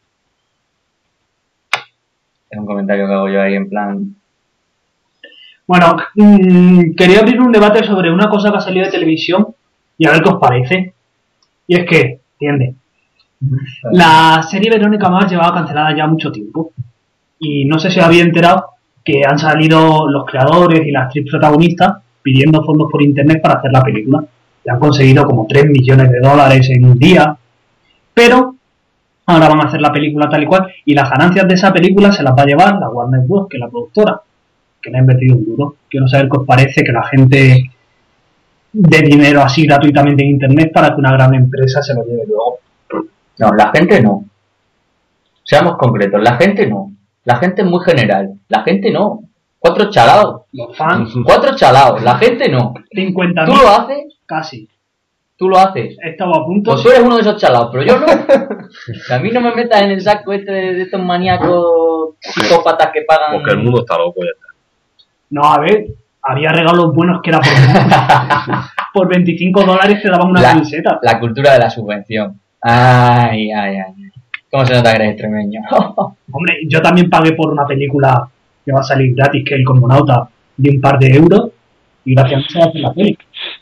Es un comentario que hago yo ahí en plan... Bueno, mmm, quería abrir un debate sobre una cosa que ha salido de televisión y a ver qué os parece. Y es que, entiende, la serie Verónica Mars llevaba cancelada ya mucho tiempo. Y no sé si os habéis enterado que han salido los creadores y las actriz protagonistas pidiendo fondos por internet para hacer la película. Y han conseguido como tres millones de dólares en un día. Pero ahora van a hacer la película tal y cual. Y las ganancias de esa película se las va a llevar la Warner Bros., que es la productora, que le ha invertido un duro. Quiero saber qué os parece que la gente dé dinero así gratuitamente en internet para que una gran empresa se lo lleve luego. No, la gente no. Seamos concretos, la gente no. La gente es muy general. La gente no. Cuatro chalados. Los fans, Cuatro chalados. La gente no. cincuenta ¿Tú mil lo haces? casi. ¿Tú lo haces? He estado a punto. Pues tú eres uno de esos chalados, pero yo no. A mí no me metas en el saco este de, de estos maníacos psicópatas que pagan... Porque el mundo está loco ya está. No, a ver, había regalos buenos que era por, por veinticinco dólares te daban una La- camiseta. La cultura de la subvención. Ay, ay, ay. ¿Cómo se nota que eres extremeño? Hombre, yo también pagué por una película que va a salir gratis, que es El Cosmonauta, de un par de euros, y gracias a mí se va a hacer la peli.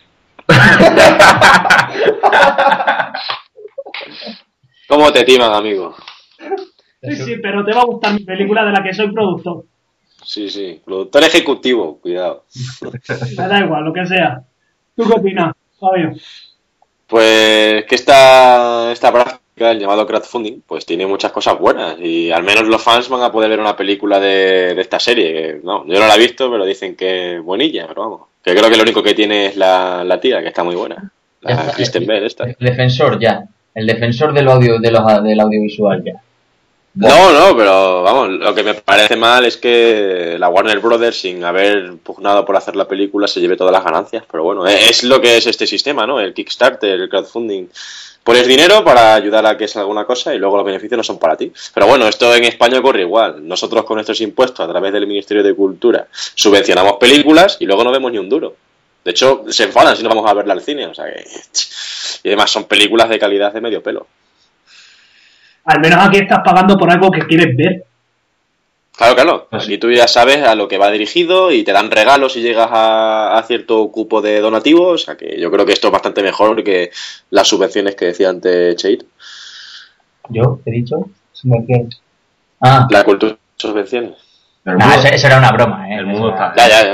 ¿Cómo te timan, amigo? Sí, sí, pero te va a gustar mi película de la que soy productor. Sí, sí. Productor ejecutivo, cuidado. Me da igual, lo que sea. ¿Tú qué opinas, Fabio? Pues que esta, esta práctica, el llamado crowdfunding, pues tiene muchas cosas buenas. Y al menos los fans van a poder ver una película de, de esta serie. Que, no, yo no la he visto, pero dicen que es buenilla, pero vamos. Que creo que lo único que tiene es la, la tía, que está muy buena. Ya La está, Kristen el- Bell, esta. El defensor ya. El defensor del audio, de los, del audiovisual ya. No, no, pero vamos, lo que me parece mal es que la Warner Brothers, sin haber pugnado por hacer la película, se lleve todas las ganancias. Pero bueno, es lo que es este sistema, ¿no? El Kickstarter, el crowdfunding. Pones dinero para ayudar a que salga alguna cosa y luego los beneficios no son para ti. Pero bueno, esto en España ocurre igual. Nosotros con nuestros impuestos, a través del Ministerio de Cultura, subvencionamos películas y luego no vemos ni un duro. De hecho, se enfadan si no vamos a verla al cine. O sea que... Y además son películas de calidad de medio pelo. Al menos aquí estás pagando por algo que quieres ver. Claro, claro. Aquí tú ya sabes a lo que va dirigido y te dan regalos si llegas a, a cierto cupo de donativos. O sea que yo creo que esto es bastante mejor que las subvenciones que decía antes Cheito. ¿Yo? ¿He dicho? Subvenciones. Ah. La cultura de subvenciones. Nah, eso, eso era una broma, ¿eh? El mundo está... Ya, ya, ya. Joder.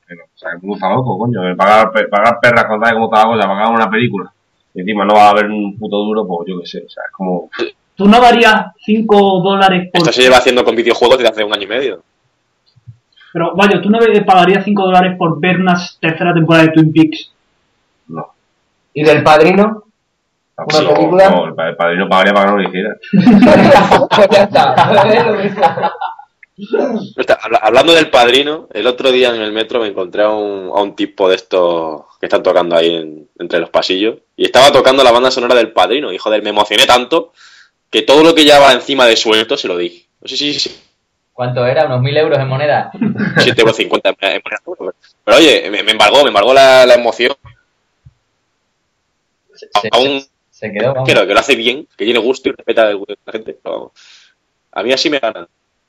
Pero, o sea, el mundo está loco, coño. Que Pagar, pe- pagar perras con tal y como está la cosa, pagar una película. Y encima no va a haber un puto duro, pues yo qué sé. O sea, es como. ¿Tú no darías cinco dólares por... Esto se lleva haciendo con videojuegos desde hace un año y medio. Pero, vaya, ¿tú no pagarías cinco dólares por ver una tercera temporada de Twin Peaks? No. ¿Y del Padrino? ¿Una No, película? no, el pa- el padrino pagaría para que no lo hiciera. Pues ya está. Es lo mismo. Está, habla- Hablando del Padrino, el otro día en el metro me encontré a un, a un tipo de estos que están tocando ahí en- entre los pasillos y estaba tocando la banda sonora del Padrino. Y joder, me emocioné tanto que todo lo que llevaba encima de suelto se lo di. No sé si sí, ¿Cuánto era? ¿Unos mil euros en moneda? siete euros cincuenta en moneda. Pero oye, me, me embargó, me embargó la, la emoción. Se, se- Aún se quedó, vamos. quiero que lo hace bien, que tiene gusto y respeta a la gente. Pero vamos, a mí así me ganan.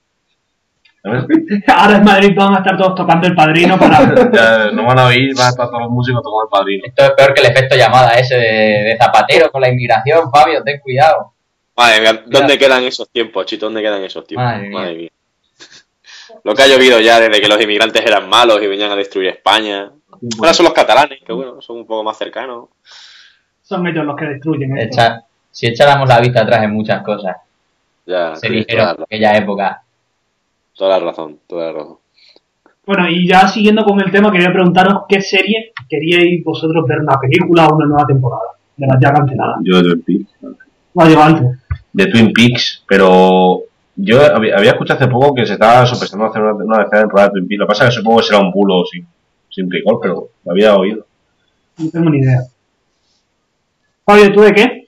Ahora en Madrid van a estar todos tocando el Padrino para... Ya no van a oír, van a estar todos los músicos tocando el padrino. Esto es peor que el efecto llamada ese de, de Zapatero con la inmigración, Fabio, ten cuidado. Madre mía, ¿dónde quedan esos tiempos, Chito? ¿Dónde quedan esos tiempos? Madre mía. Madre mía. Lo que ha llovido ya desde que los inmigrantes eran malos y venían a destruir España. Ahora son los catalanes, que bueno, son un poco más cercanos. Son ellos los que destruyen esto. Echa- si echáramos la vista atrás en muchas cosas, Ya, se tienes dijeron toda, en la- aquella época. toda la razón, toda la razón. Bueno, y ya siguiendo con el tema, quería preguntaros qué serie queríais vosotros ver, una película o una nueva temporada de las ya canceladas. Yo de Twin Peaks. Vaya, antes. De Twin Peaks, pero yo había, había escuchado hace poco que se estaba sopesando hacer una, una tercera temporada de Twin Peaks. Lo que pasa es que supongo que será un bulo sin, sin rigor, pero lo había oído. No tengo ni idea. Fabio, ¿tú de qué?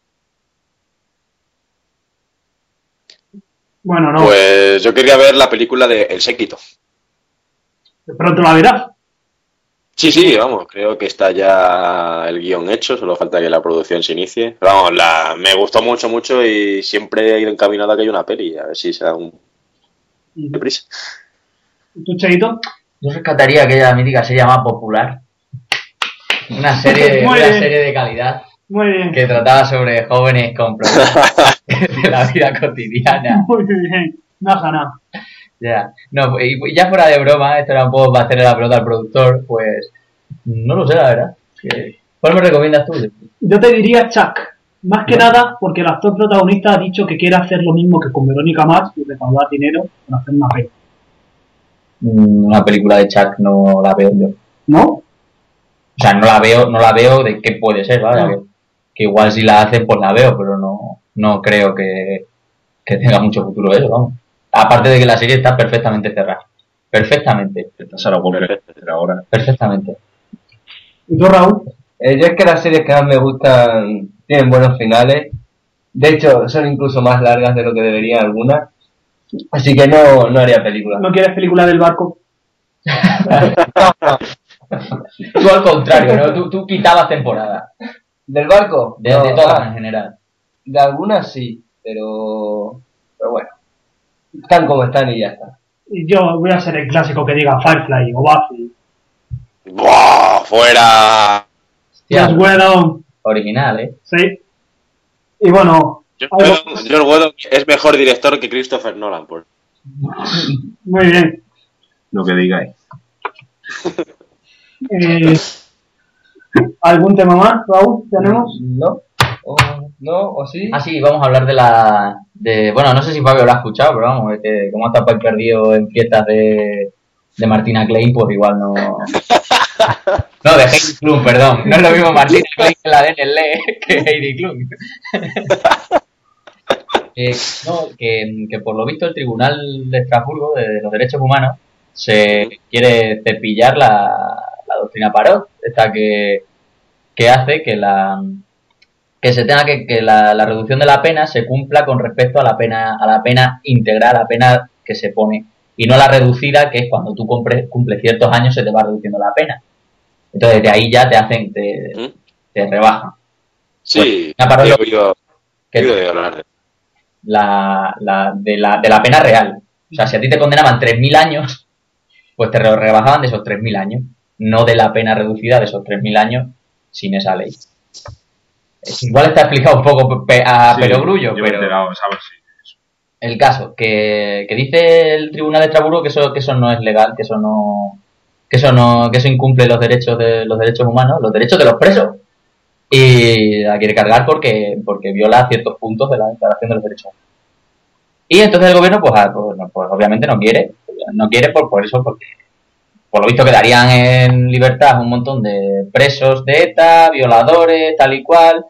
Bueno, no, Pues yo quería ver la película de El Séquito. de pronto la verás. Sí, sí, vamos, creo que está ya el guión hecho, solo falta que la producción se inicie. Pero vamos, la, me gustó mucho, mucho y siempre he ido encaminado a que haya una peli, a ver si se da un... ¿Y deprisa. tú, Cheito? Yo rescataría aquella mítica serie más popular. Una serie, Muy una bien. serie de calidad Muy bien. que trataba sobre jóvenes con problemas de la vida cotidiana. Muy bien. No has ganado. Ya, no, y ya fuera de broma, esto era un poco para hacerle la pelota al productor, pues no lo sé, la verdad. Que- ¿Cuál me recomiendas tú? Yo te diría Chuck. Más que nada porque el actor protagonista ha dicho que quiere hacer lo mismo que con Verónica Mars y recaudar dinero para hacer una peli. Mm, Una película de Chuck no la veo yo. ¿No? O sea, no la veo, no la veo de qué puede ser, ¿vale? No. Que, que igual si la hacen, pues la veo, pero no, no creo que, que tenga mucho futuro eso, vamos. Aparte de que la serie está perfectamente cerrada. Perfectamente. Esta será volver ahora. Perfectamente. ¿Y tú, Raúl? Eh, yo es que las series que más me gustan tienen buenos finales. De hecho, son incluso más largas de lo que deberían algunas. Así que no, no haría película. ¿No quieres película del barco? Tú al contrario, ¿no? Tú, tú quitabas temporada. ¿Del barco? De, No, de todas ah, en general. de algunas sí, pero... Pero bueno. Están como están y ya está. Y yo voy a ser el clásico que diga Firefly o Buffy. ¡Buah! ¡Fuera! Hostia, Joss Whedon, original, ¿eh? sí. Y bueno, George algo- Whedon- George Whedon es mejor director que Christopher Nolan, por... muy bien. Lo que digáis. Eh, ¿Algún tema más, Raúl? ¿Tenemos? ¿No? ¿O no? ¿O sí? Ah, sí, vamos a hablar de la... de Bueno, no sé si Fabio lo ha escuchado, pero vamos, es que como está Pai perdido en fiestas de, de Martina Klein, pues igual no... No, de Heidi Klum, perdón. No es lo mismo Martina Klein que la de N L E que Heidi Klum. Eh, no, que, que por lo visto el Tribunal de Estrasburgo de los Derechos Humanos se quiere cepillar la, la doctrina Parot, esta que, que hace que la que se tenga que, que la, la reducción de la pena se cumpla con respecto a la pena a la pena integral, a la pena que se pone, y no la reducida, que es cuando tú cumples, cumples ciertos años se te va reduciendo la pena. Entonces de ahí ya te hacen, te, ¿Mm? te rebajan. Sí, Una parodia he oído, que- he oído hablar de... la, la, de, la, de la pena real. O sea, si a ti te condenaban tres mil años, pues te re- rebajaban de esos tres mil años, no de la pena reducida de esos tres mil años sin esa ley. Es- Igual está explicado un poco pe- a Sí, perogrullo, yo me he pero enterado, ¿sabes? Sí. el caso, que, que dice el Tribunal de Estrasburgo que eso, que eso no es legal, que eso no, que eso no, que eso incumple los derechos de los derechos humanos, los derechos de los presos. Y la quiere cargar porque, porque viola ciertos puntos de la Declaración de los Derechos Humanos. Y entonces el gobierno, pues, pues, pues obviamente no quiere, no quiere por, por eso, porque por lo visto quedarían en libertad un montón de presos de ETA, violadores, tal y cual,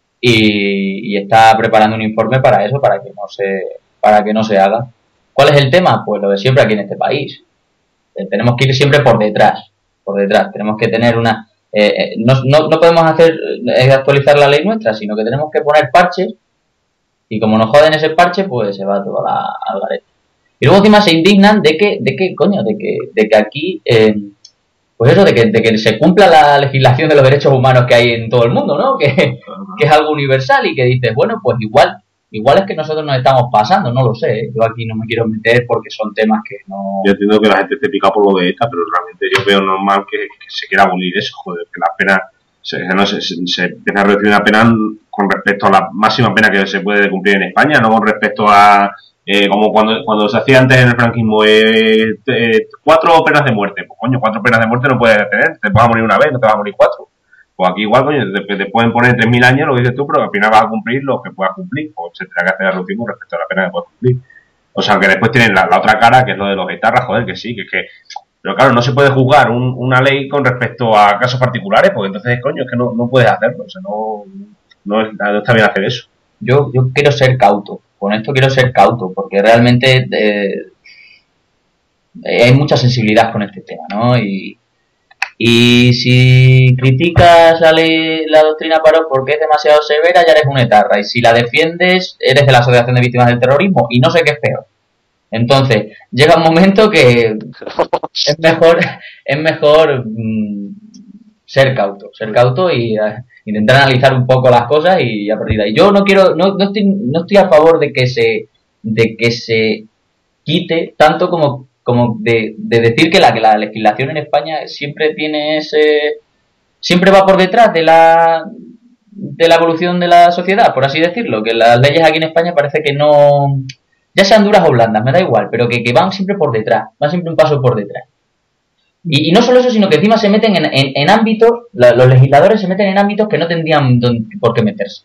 y, y está preparando un informe para eso, para que no se, para que no se haga. ¿Cuál es el tema? Pues lo de siempre aquí en este país. Eh, tenemos que ir siempre por detrás, por detrás. Tenemos que tener una... Eh, no, no, no podemos hacer eh, actualizar la ley nuestra, sino que tenemos que poner parches, y como nos joden ese parche, pues se va todo la, al garete. Y luego encima se indignan de que, de que coño, de que, de que aquí, eh, pues eso, de que, de que se cumpla la legislación de los derechos humanos que hay en todo el mundo, ¿no? Que, que es algo universal y que dices, bueno, pues igual, igual es que nosotros nos estamos pasando, no lo sé. ¿eh? Yo aquí no me quiero meter porque son temas que no... Yo entiendo que la gente esté picada por lo de ETA, pero realmente yo veo normal que, que se quiera abolir eso, joder, que la pena, se, no, se, se, se empieza a reducir una pena con respecto a la máxima pena que se puede cumplir en España, no con respecto a, eh, como cuando cuando se hacía antes en el franquismo, eh, eh, cuatro penas de muerte. Pues coño, cuatro penas de muerte no puedes tener, te vas a morir una vez, no te vas a morir cuatro. Pues aquí igual, coño, te, te pueden poner tres mil años, lo que dices tú, pero al final vas a cumplir lo que puedas cumplir, o se tendrá que hacer algo último respecto a la pena que puedas cumplir. O sea, que después tienen la, la otra cara, que es lo de los etarras, joder, que sí, que es que... Pero claro, no se puede juzgar un, una ley con respecto a casos particulares, porque entonces, coño, es que no, no puedes hacerlo, o sea, no... No, es, no está bien hacer eso. Yo, yo quiero ser cauto, con esto quiero ser cauto, porque realmente eh, hay mucha sensibilidad con este tema, ¿no? Y, y si criticas la, ley, la doctrina Parot porque es demasiado severa, ya eres un etarra, y si la defiendes, eres de la Asociación de Víctimas del Terrorismo, y no sé qué es peor. Entonces, llega un momento que es mejor, es mejor mmm, ser cauto, ser cauto y... Uh, intentar analizar un poco las cosas y a partir de ahí. Yo no quiero, no, no estoy, no estoy a favor de que se, de que se quite tanto como, como de, de decir que la, que la legislación en España siempre tiene ese, siempre va por detrás de la, de la evolución de la sociedad, por así decirlo, que las leyes aquí en España parece que no, ya sean duras o blandas, me da igual, pero que, que van siempre por detrás, van siempre un paso por detrás. Y, y no solo eso, sino que encima se meten en, en, en ámbitos, la, los legisladores se meten en ámbitos que no tendrían don, por qué meterse.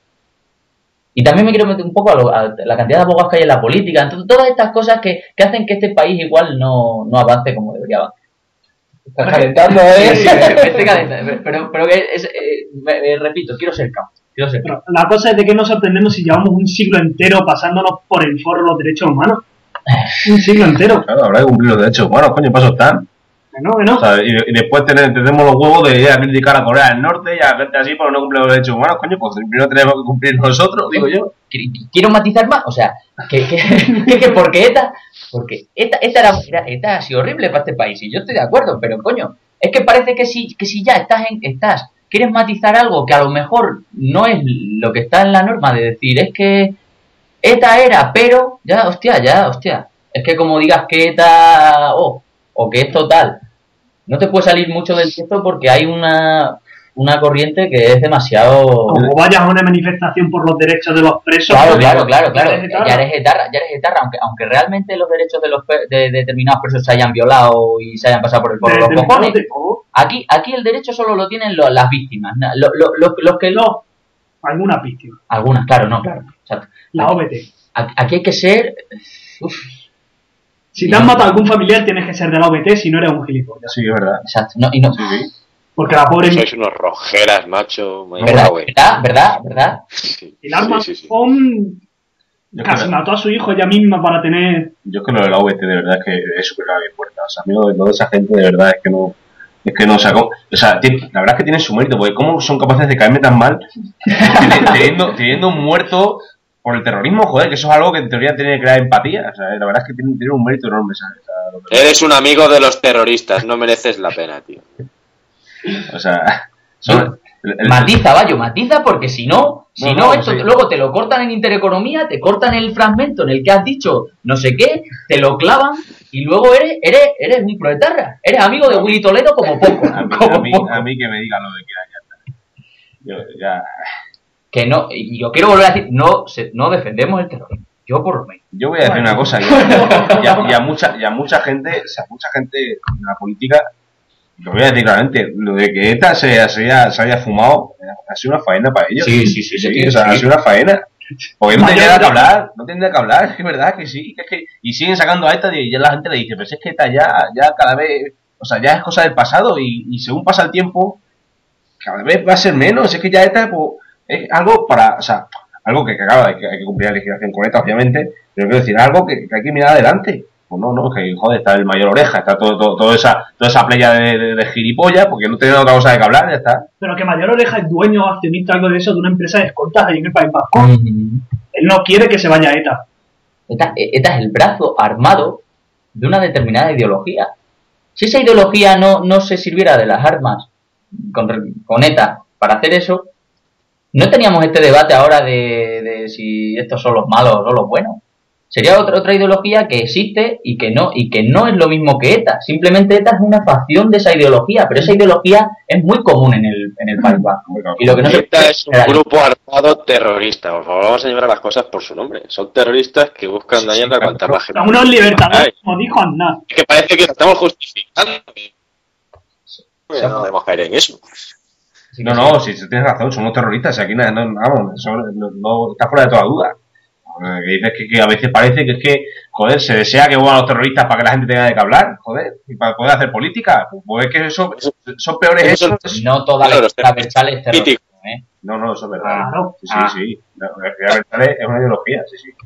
Y también me quiero meter un poco a, lo, a la cantidad de abogados que hay en la política, entonces, todas estas cosas que, que hacen que este país igual no, no avance como debería avanzar. Estás calentando, ¿eh? Sí, me estoy calentando, pero, pero que es, eh, me, me repito, quiero ser cauto. Quiero ser cauto. La cosa es de que nos sorprendemos si llevamos un siglo entero pasándonos por el forro los derechos humanos. Un siglo entero. Claro, habrá que cumplir los derechos humanos, coño, paso están. No, no. O sea, y, y después tener, tenemos los huevos de ir a criticar a Corea del Norte y a gente así por no cumplir los derechos humanos, coño, pues primero tenemos que cumplir nosotros, digo yo. Quiero matizar más, o sea, que, que, que, que porque ETA, porque ETA, ETA, era, era, ETA ha sido horrible para este país, y yo estoy de acuerdo, pero coño, es que parece que si, que si ya estás en, estás, quieres matizar algo que a lo mejor no es lo que está en la norma de decir, es que ETA era, pero, ya, hostia, ya, hostia, es que como digas que ETA, oh, o que es total, no te puede salir mucho del texto porque hay una, una corriente que es demasiado... Como vayas a una manifestación por los derechos de los presos... Claro, claro, claro, claro, ya eres etarra, ya eres etarra, aunque, aunque realmente los derechos de los de, de determinados presos se hayan violado y se hayan pasado por el por los cojones, aquí, aquí el derecho solo lo tienen los, las víctimas, los, los, los, los que no... Algunas víctimas. Algunas, claro, no, claro. Exacto. La O B T. Aquí, aquí hay que ser... Uf, Si te han matado a algún familiar, tienes que ser de la O B T, si no eres un gilipollas. Sí, es verdad. Exacto. No, y no. Sí, sí. Porque la pobre... Sois unos rojeras, macho. ¿Verdad? ¿Verdad? ¿Verdad? ¿Verdad? Sí. El arma sí, sí, sí. Fon Yo casi creo- mató a su hijo ella misma para tener... Yo es que lo de la V T de verdad es que es súper bien puerta. O sea, a mí lo de, lo de esa gente de verdad es que no... Es que no, o sea, ¿cómo? O sea, tiene- la verdad es que tiene su mérito, porque cómo son capaces de caerme tan mal teni- teniendo, teniendo un muerto por el terrorismo, joder, que eso es algo que en teoría tiene que crear empatía. O sea, la verdad es que tiene, tiene un mérito enorme esa, esa- lo que- Eres un amigo de los terroristas, no mereces la pena, tío. O sea, son, el- el- Matiza, Bayo, matiza, porque si no, si No, no, no, esto sí. luego te lo cortan en Intereconomía, te cortan el fragmento en el que has dicho no sé qué, te lo clavan y luego eres, eres, eres un proetarra. Eres amigo de Willy Toledo como poco. a, mí, como a, mí, poco. a mí que me diga lo de que haya. Yo, ya, Que no, y yo quiero volver a decir, no, se- no defendemos el terrorismo. Yo por lo menos. yo voy a decir una cosa, y a, y a- y a mucha, y a mucha gente, o sea, mucha gente en la política lo voy a decir claramente, lo de que ETA se, se, haya, se haya fumado ha sido una faena para ellos. Sí, sí, sí, sí, o sea, sí. ha sido una faena. Porque no Mayor tendría que de- hablar, no tendría que hablar, es que es verdad que sí, que es que, y siguen sacando a ETA y ya la gente le dice, pero si es que ETA ya, ya cada vez, o sea, ya es cosa del pasado y, y según pasa el tiempo, cada vez va a ser menos, es que ya ETA pues, es algo para, o sea, algo que, que claro, hay que, hay que cumplir la legislación con ETA, obviamente, pero quiero decir, algo que, que hay que mirar adelante. Pues no, no, que joder, está el mayor oreja, está todo, todo, toda esa, toda esa playa de, de, de gilipollas, porque no tienen otra cosa de que hablar, ya está. Pero que Mayor Oreja es dueño o accionista algo de eso de una empresa de escoltas ahí en el País Vasco. Mm. Él no quiere que se vaya ETA. ETA, ETA es el brazo armado de una determinada ideología. Si esa ideología no, no se sirviera de las armas con, con ETA para hacer eso, no teníamos este debate ahora de, de si estos son los malos o los buenos. Sería otra, otra ideología que existe y que no y que no es lo mismo que ETA. Simplemente ETA es una facción de esa ideología, pero esa ideología es muy común en el, en el País Vasco. Y lo que no se ETA es un grupo armado terrorista. Por favor, vamos a llamar a las cosas por su nombre. Son terroristas que buscan dañar a cuanta más gente. A unos libertadores, Ay, como dijo Aznar. es que parece que lo estamos justificando. No podemos caer en eso. Así que No, no, si tienes razón, somos terroristas, aquí no, no, vamos, eso no, no está fuera de toda duda. Eh, Que dices que, que a veces parece que es que, joder, se desea que vuelvan los terroristas para que la gente tenga de qué hablar, joder, y para poder hacer política. Pues es que eso, son peores Eso esos. no toda Claro, la los izquierda Berchale es terrorista, ¿eh? No, no, eso es verdad. Claro. Sí, sí, Ah. sí. La izquierda Berchale es una ideología, sí, sí.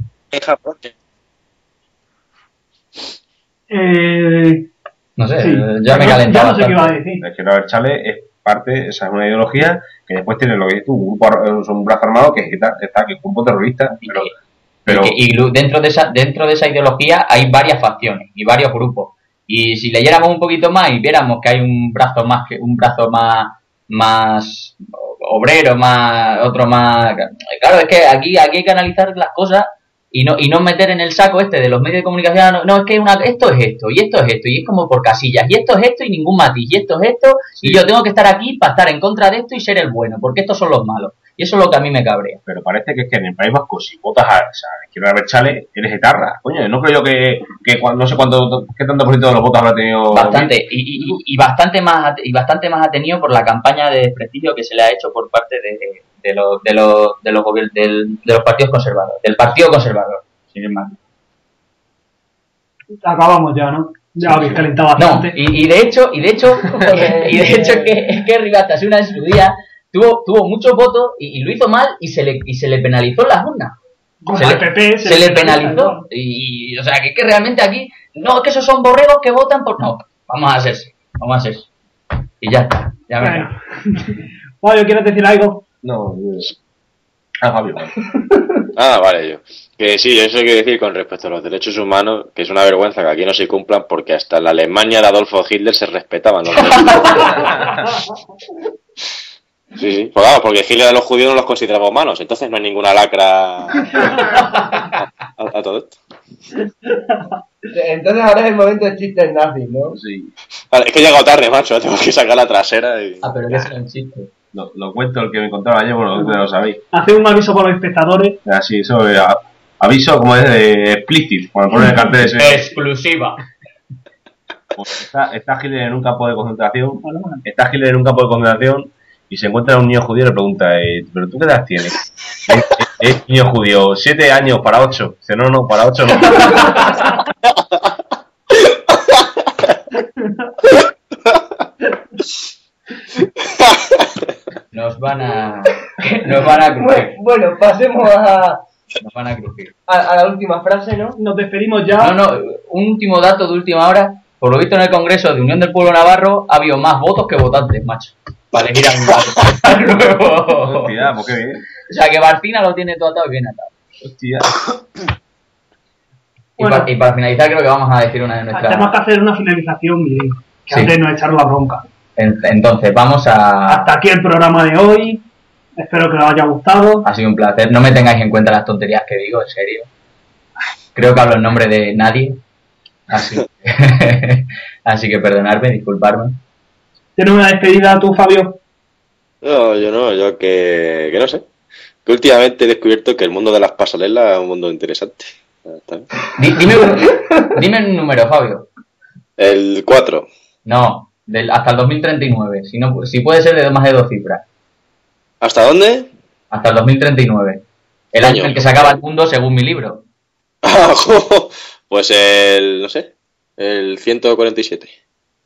Eh, No sé, sí. ya me he Ya calentado. no sé qué iba a bastante. decir. La izquierda Berchale es parte, esa es una ideología que después tiene lo que dices tú, un grupo, ar- un brazo armado que está, está que es un grupo terrorista, Y pero, que- pero Y, que- y lu- dentro de esa dentro de esa ideología hay varias facciones y varios grupos. Y si leyéramos un poquito más y viéramos que hay un brazo más que un brazo más más obrero, más otro más, claro, es que aquí aquí hay que analizar las cosas y no y no meter en el saco este de los medios de comunicación, no, no, es que una, esto es esto y esto es esto y es como por casillas y esto es esto y ningún matiz y esto es esto y yo tengo que estar aquí para estar en contra de esto y ser el bueno, porque estos son los malos. Y eso es lo que a mí me cabrea. pero parece que es que en el País Vasco, si votas a, o sea, a la izquierda Berchale, eres etarra. Coño, no creo yo que, que cuan- no sé cuánto, qué tanto por ciento de los votos habrá tenido. Bastante y, y, y bastante más at- y bastante más ha tenido por la campaña de desprestigio que se le ha hecho por parte de, de los de los de los gobier- del- de los partidos conservadores, del Partido Conservador, sin ir más. Acabamos ya, ¿no? Ya habéis calentado No, bastante. y, y de hecho y de hecho y de hecho es que es que Ribatasuna en su día tuvo tuvo muchos votos y, y lo hizo mal y se le y se le penalizó en las urnas. Como se al le- P P Se le penalizó y, o sea que, que realmente aquí no, que esos son borregos que votan por no, vamos a ser vamos a ser y ya está, ya me Bueno. Mario, ¿quieres decir algo? No, yo- ah, Fabio. vale. Ah, vale, yo. Que sí, eso hay que decir con respecto a los derechos humanos, que es una vergüenza que aquí no se cumplan porque hasta en la Alemania de Adolfo Hitler se respetaban los derechos humanos. Sí, sí. Pues vamos, porque Hitler a los judíos no los consideraba humanos, entonces no hay ninguna lacra a, a- a todo esto. Entonces ahora es el momento de chistes nazis, ¿no? Sí. Vale, es que he llegado tarde, macho, tengo que sacar la trasera y... Ah, pero que es un chiste. Lo, lo cuento el que me encontraba ayer, bueno, ustedes lo sabéis. Hace un aviso para los espectadores. Así, eso, eh, a- aviso como es de explícit, cuando ponen el cartel ese. Exclusiva. Pues está, está Hitler en un campo de concentración, está Hitler en un campo de concentración y se encuentra un niño judío y le pregunta, eh, ¿pero tú qué edad tienes? Es, es- es niño judío, siete años para ocho. Dice, no, no, para ocho no. Nos van a nos van a Bueno, crujir. bueno, pasemos a, Nos van a crujir. a, a la última frase, ¿no? Nos despedimos ya. No, no, un último dato de última hora. Por lo visto en el Congreso de Unión del Pueblo Navarro ha habido más votos que votantes, macho. Para elegir al, al nuevo. Hostia, pues qué bien. O sea que Barcina lo tiene todo atado y bien atado. Hostia. Y, Bueno. para, y para finalizar creo que vamos a decir una de Tenemos nuestras... que hacer una finalización, Miguel. Que Sí. antes nos echaron la bronca. En- Entonces vamos a... Hasta aquí el programa de hoy. Espero que os haya gustado. Ha sido un placer. No me tengáis en cuenta las tonterías que digo, en serio. Creo que hablo en nombre de nadie. Así, Así que perdonadme, disculparme. ¿Tienes una despedida tú, Fabio? No, yo no, yo que, que no sé. Que últimamente he descubierto que el mundo de las pasarelas es un mundo interesante. Ya está. Di- dime, un, dime un número, Fabio. El cuatro. No, Del, hasta el dos mil treinta y nueve. Si, no, si puede ser de más de dos cifras. ¿Hasta dónde? Hasta el dos mil treinta y nueve. El año en el que se acaba el mundo según mi libro. Pues el, no sé, el ciento cuarenta y siete.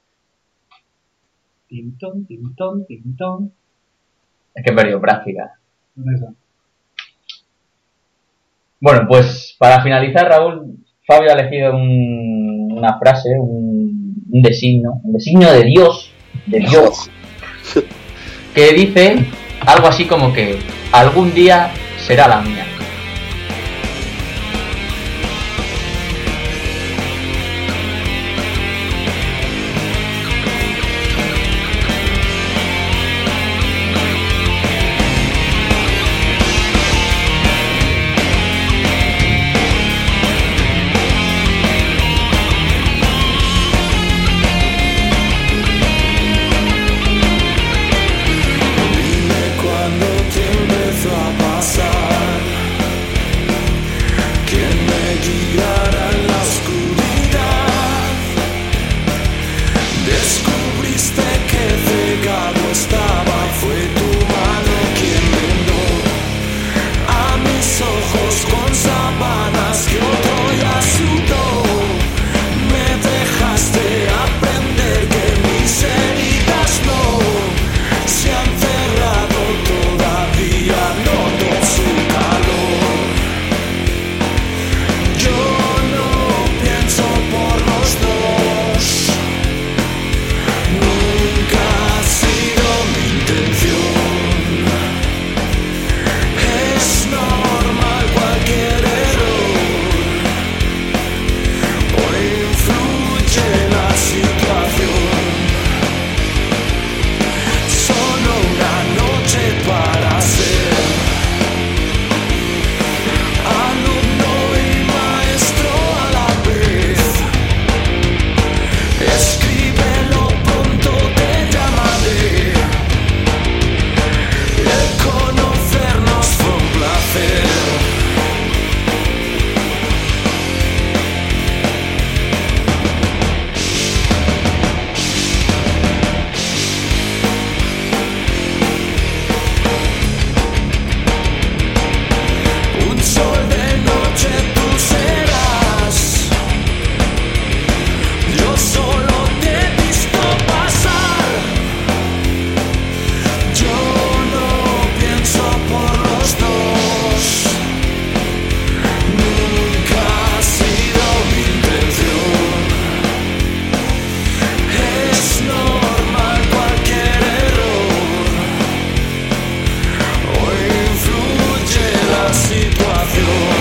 Tintón, tintón, tintón. Es que he perdido práctica. Eso. Bueno, pues para finalizar, Raúl, Fabio ha elegido un, una frase, un, un designo, un designo de Dios, de Dios, que dice algo así como que algún día será la mía. Cuando te empezó a pasar, ¿quién me guiará en la oscuridad? Descubriste que cegado estaba, fue tu mano quien vendó a mis ojos con sábanas que otro ya sudó. Me dejaste aprender que mis heridas no se han cerrado, todavía noto su calor. Yo no pienso por los dos, nunca ha sido mi intención. Es normal cualquier error, o influye la situación. Solo una noche para ser alumno y maestro a la vez. Escríbelo, pronto te llamaré. El conocernos fue un placer. Un sol de noche tú serás. Yo solo te he visto pasar. Yo no pienso por los dos, nunca ha sido mi intención. Es normal cualquier error, o influye la situación.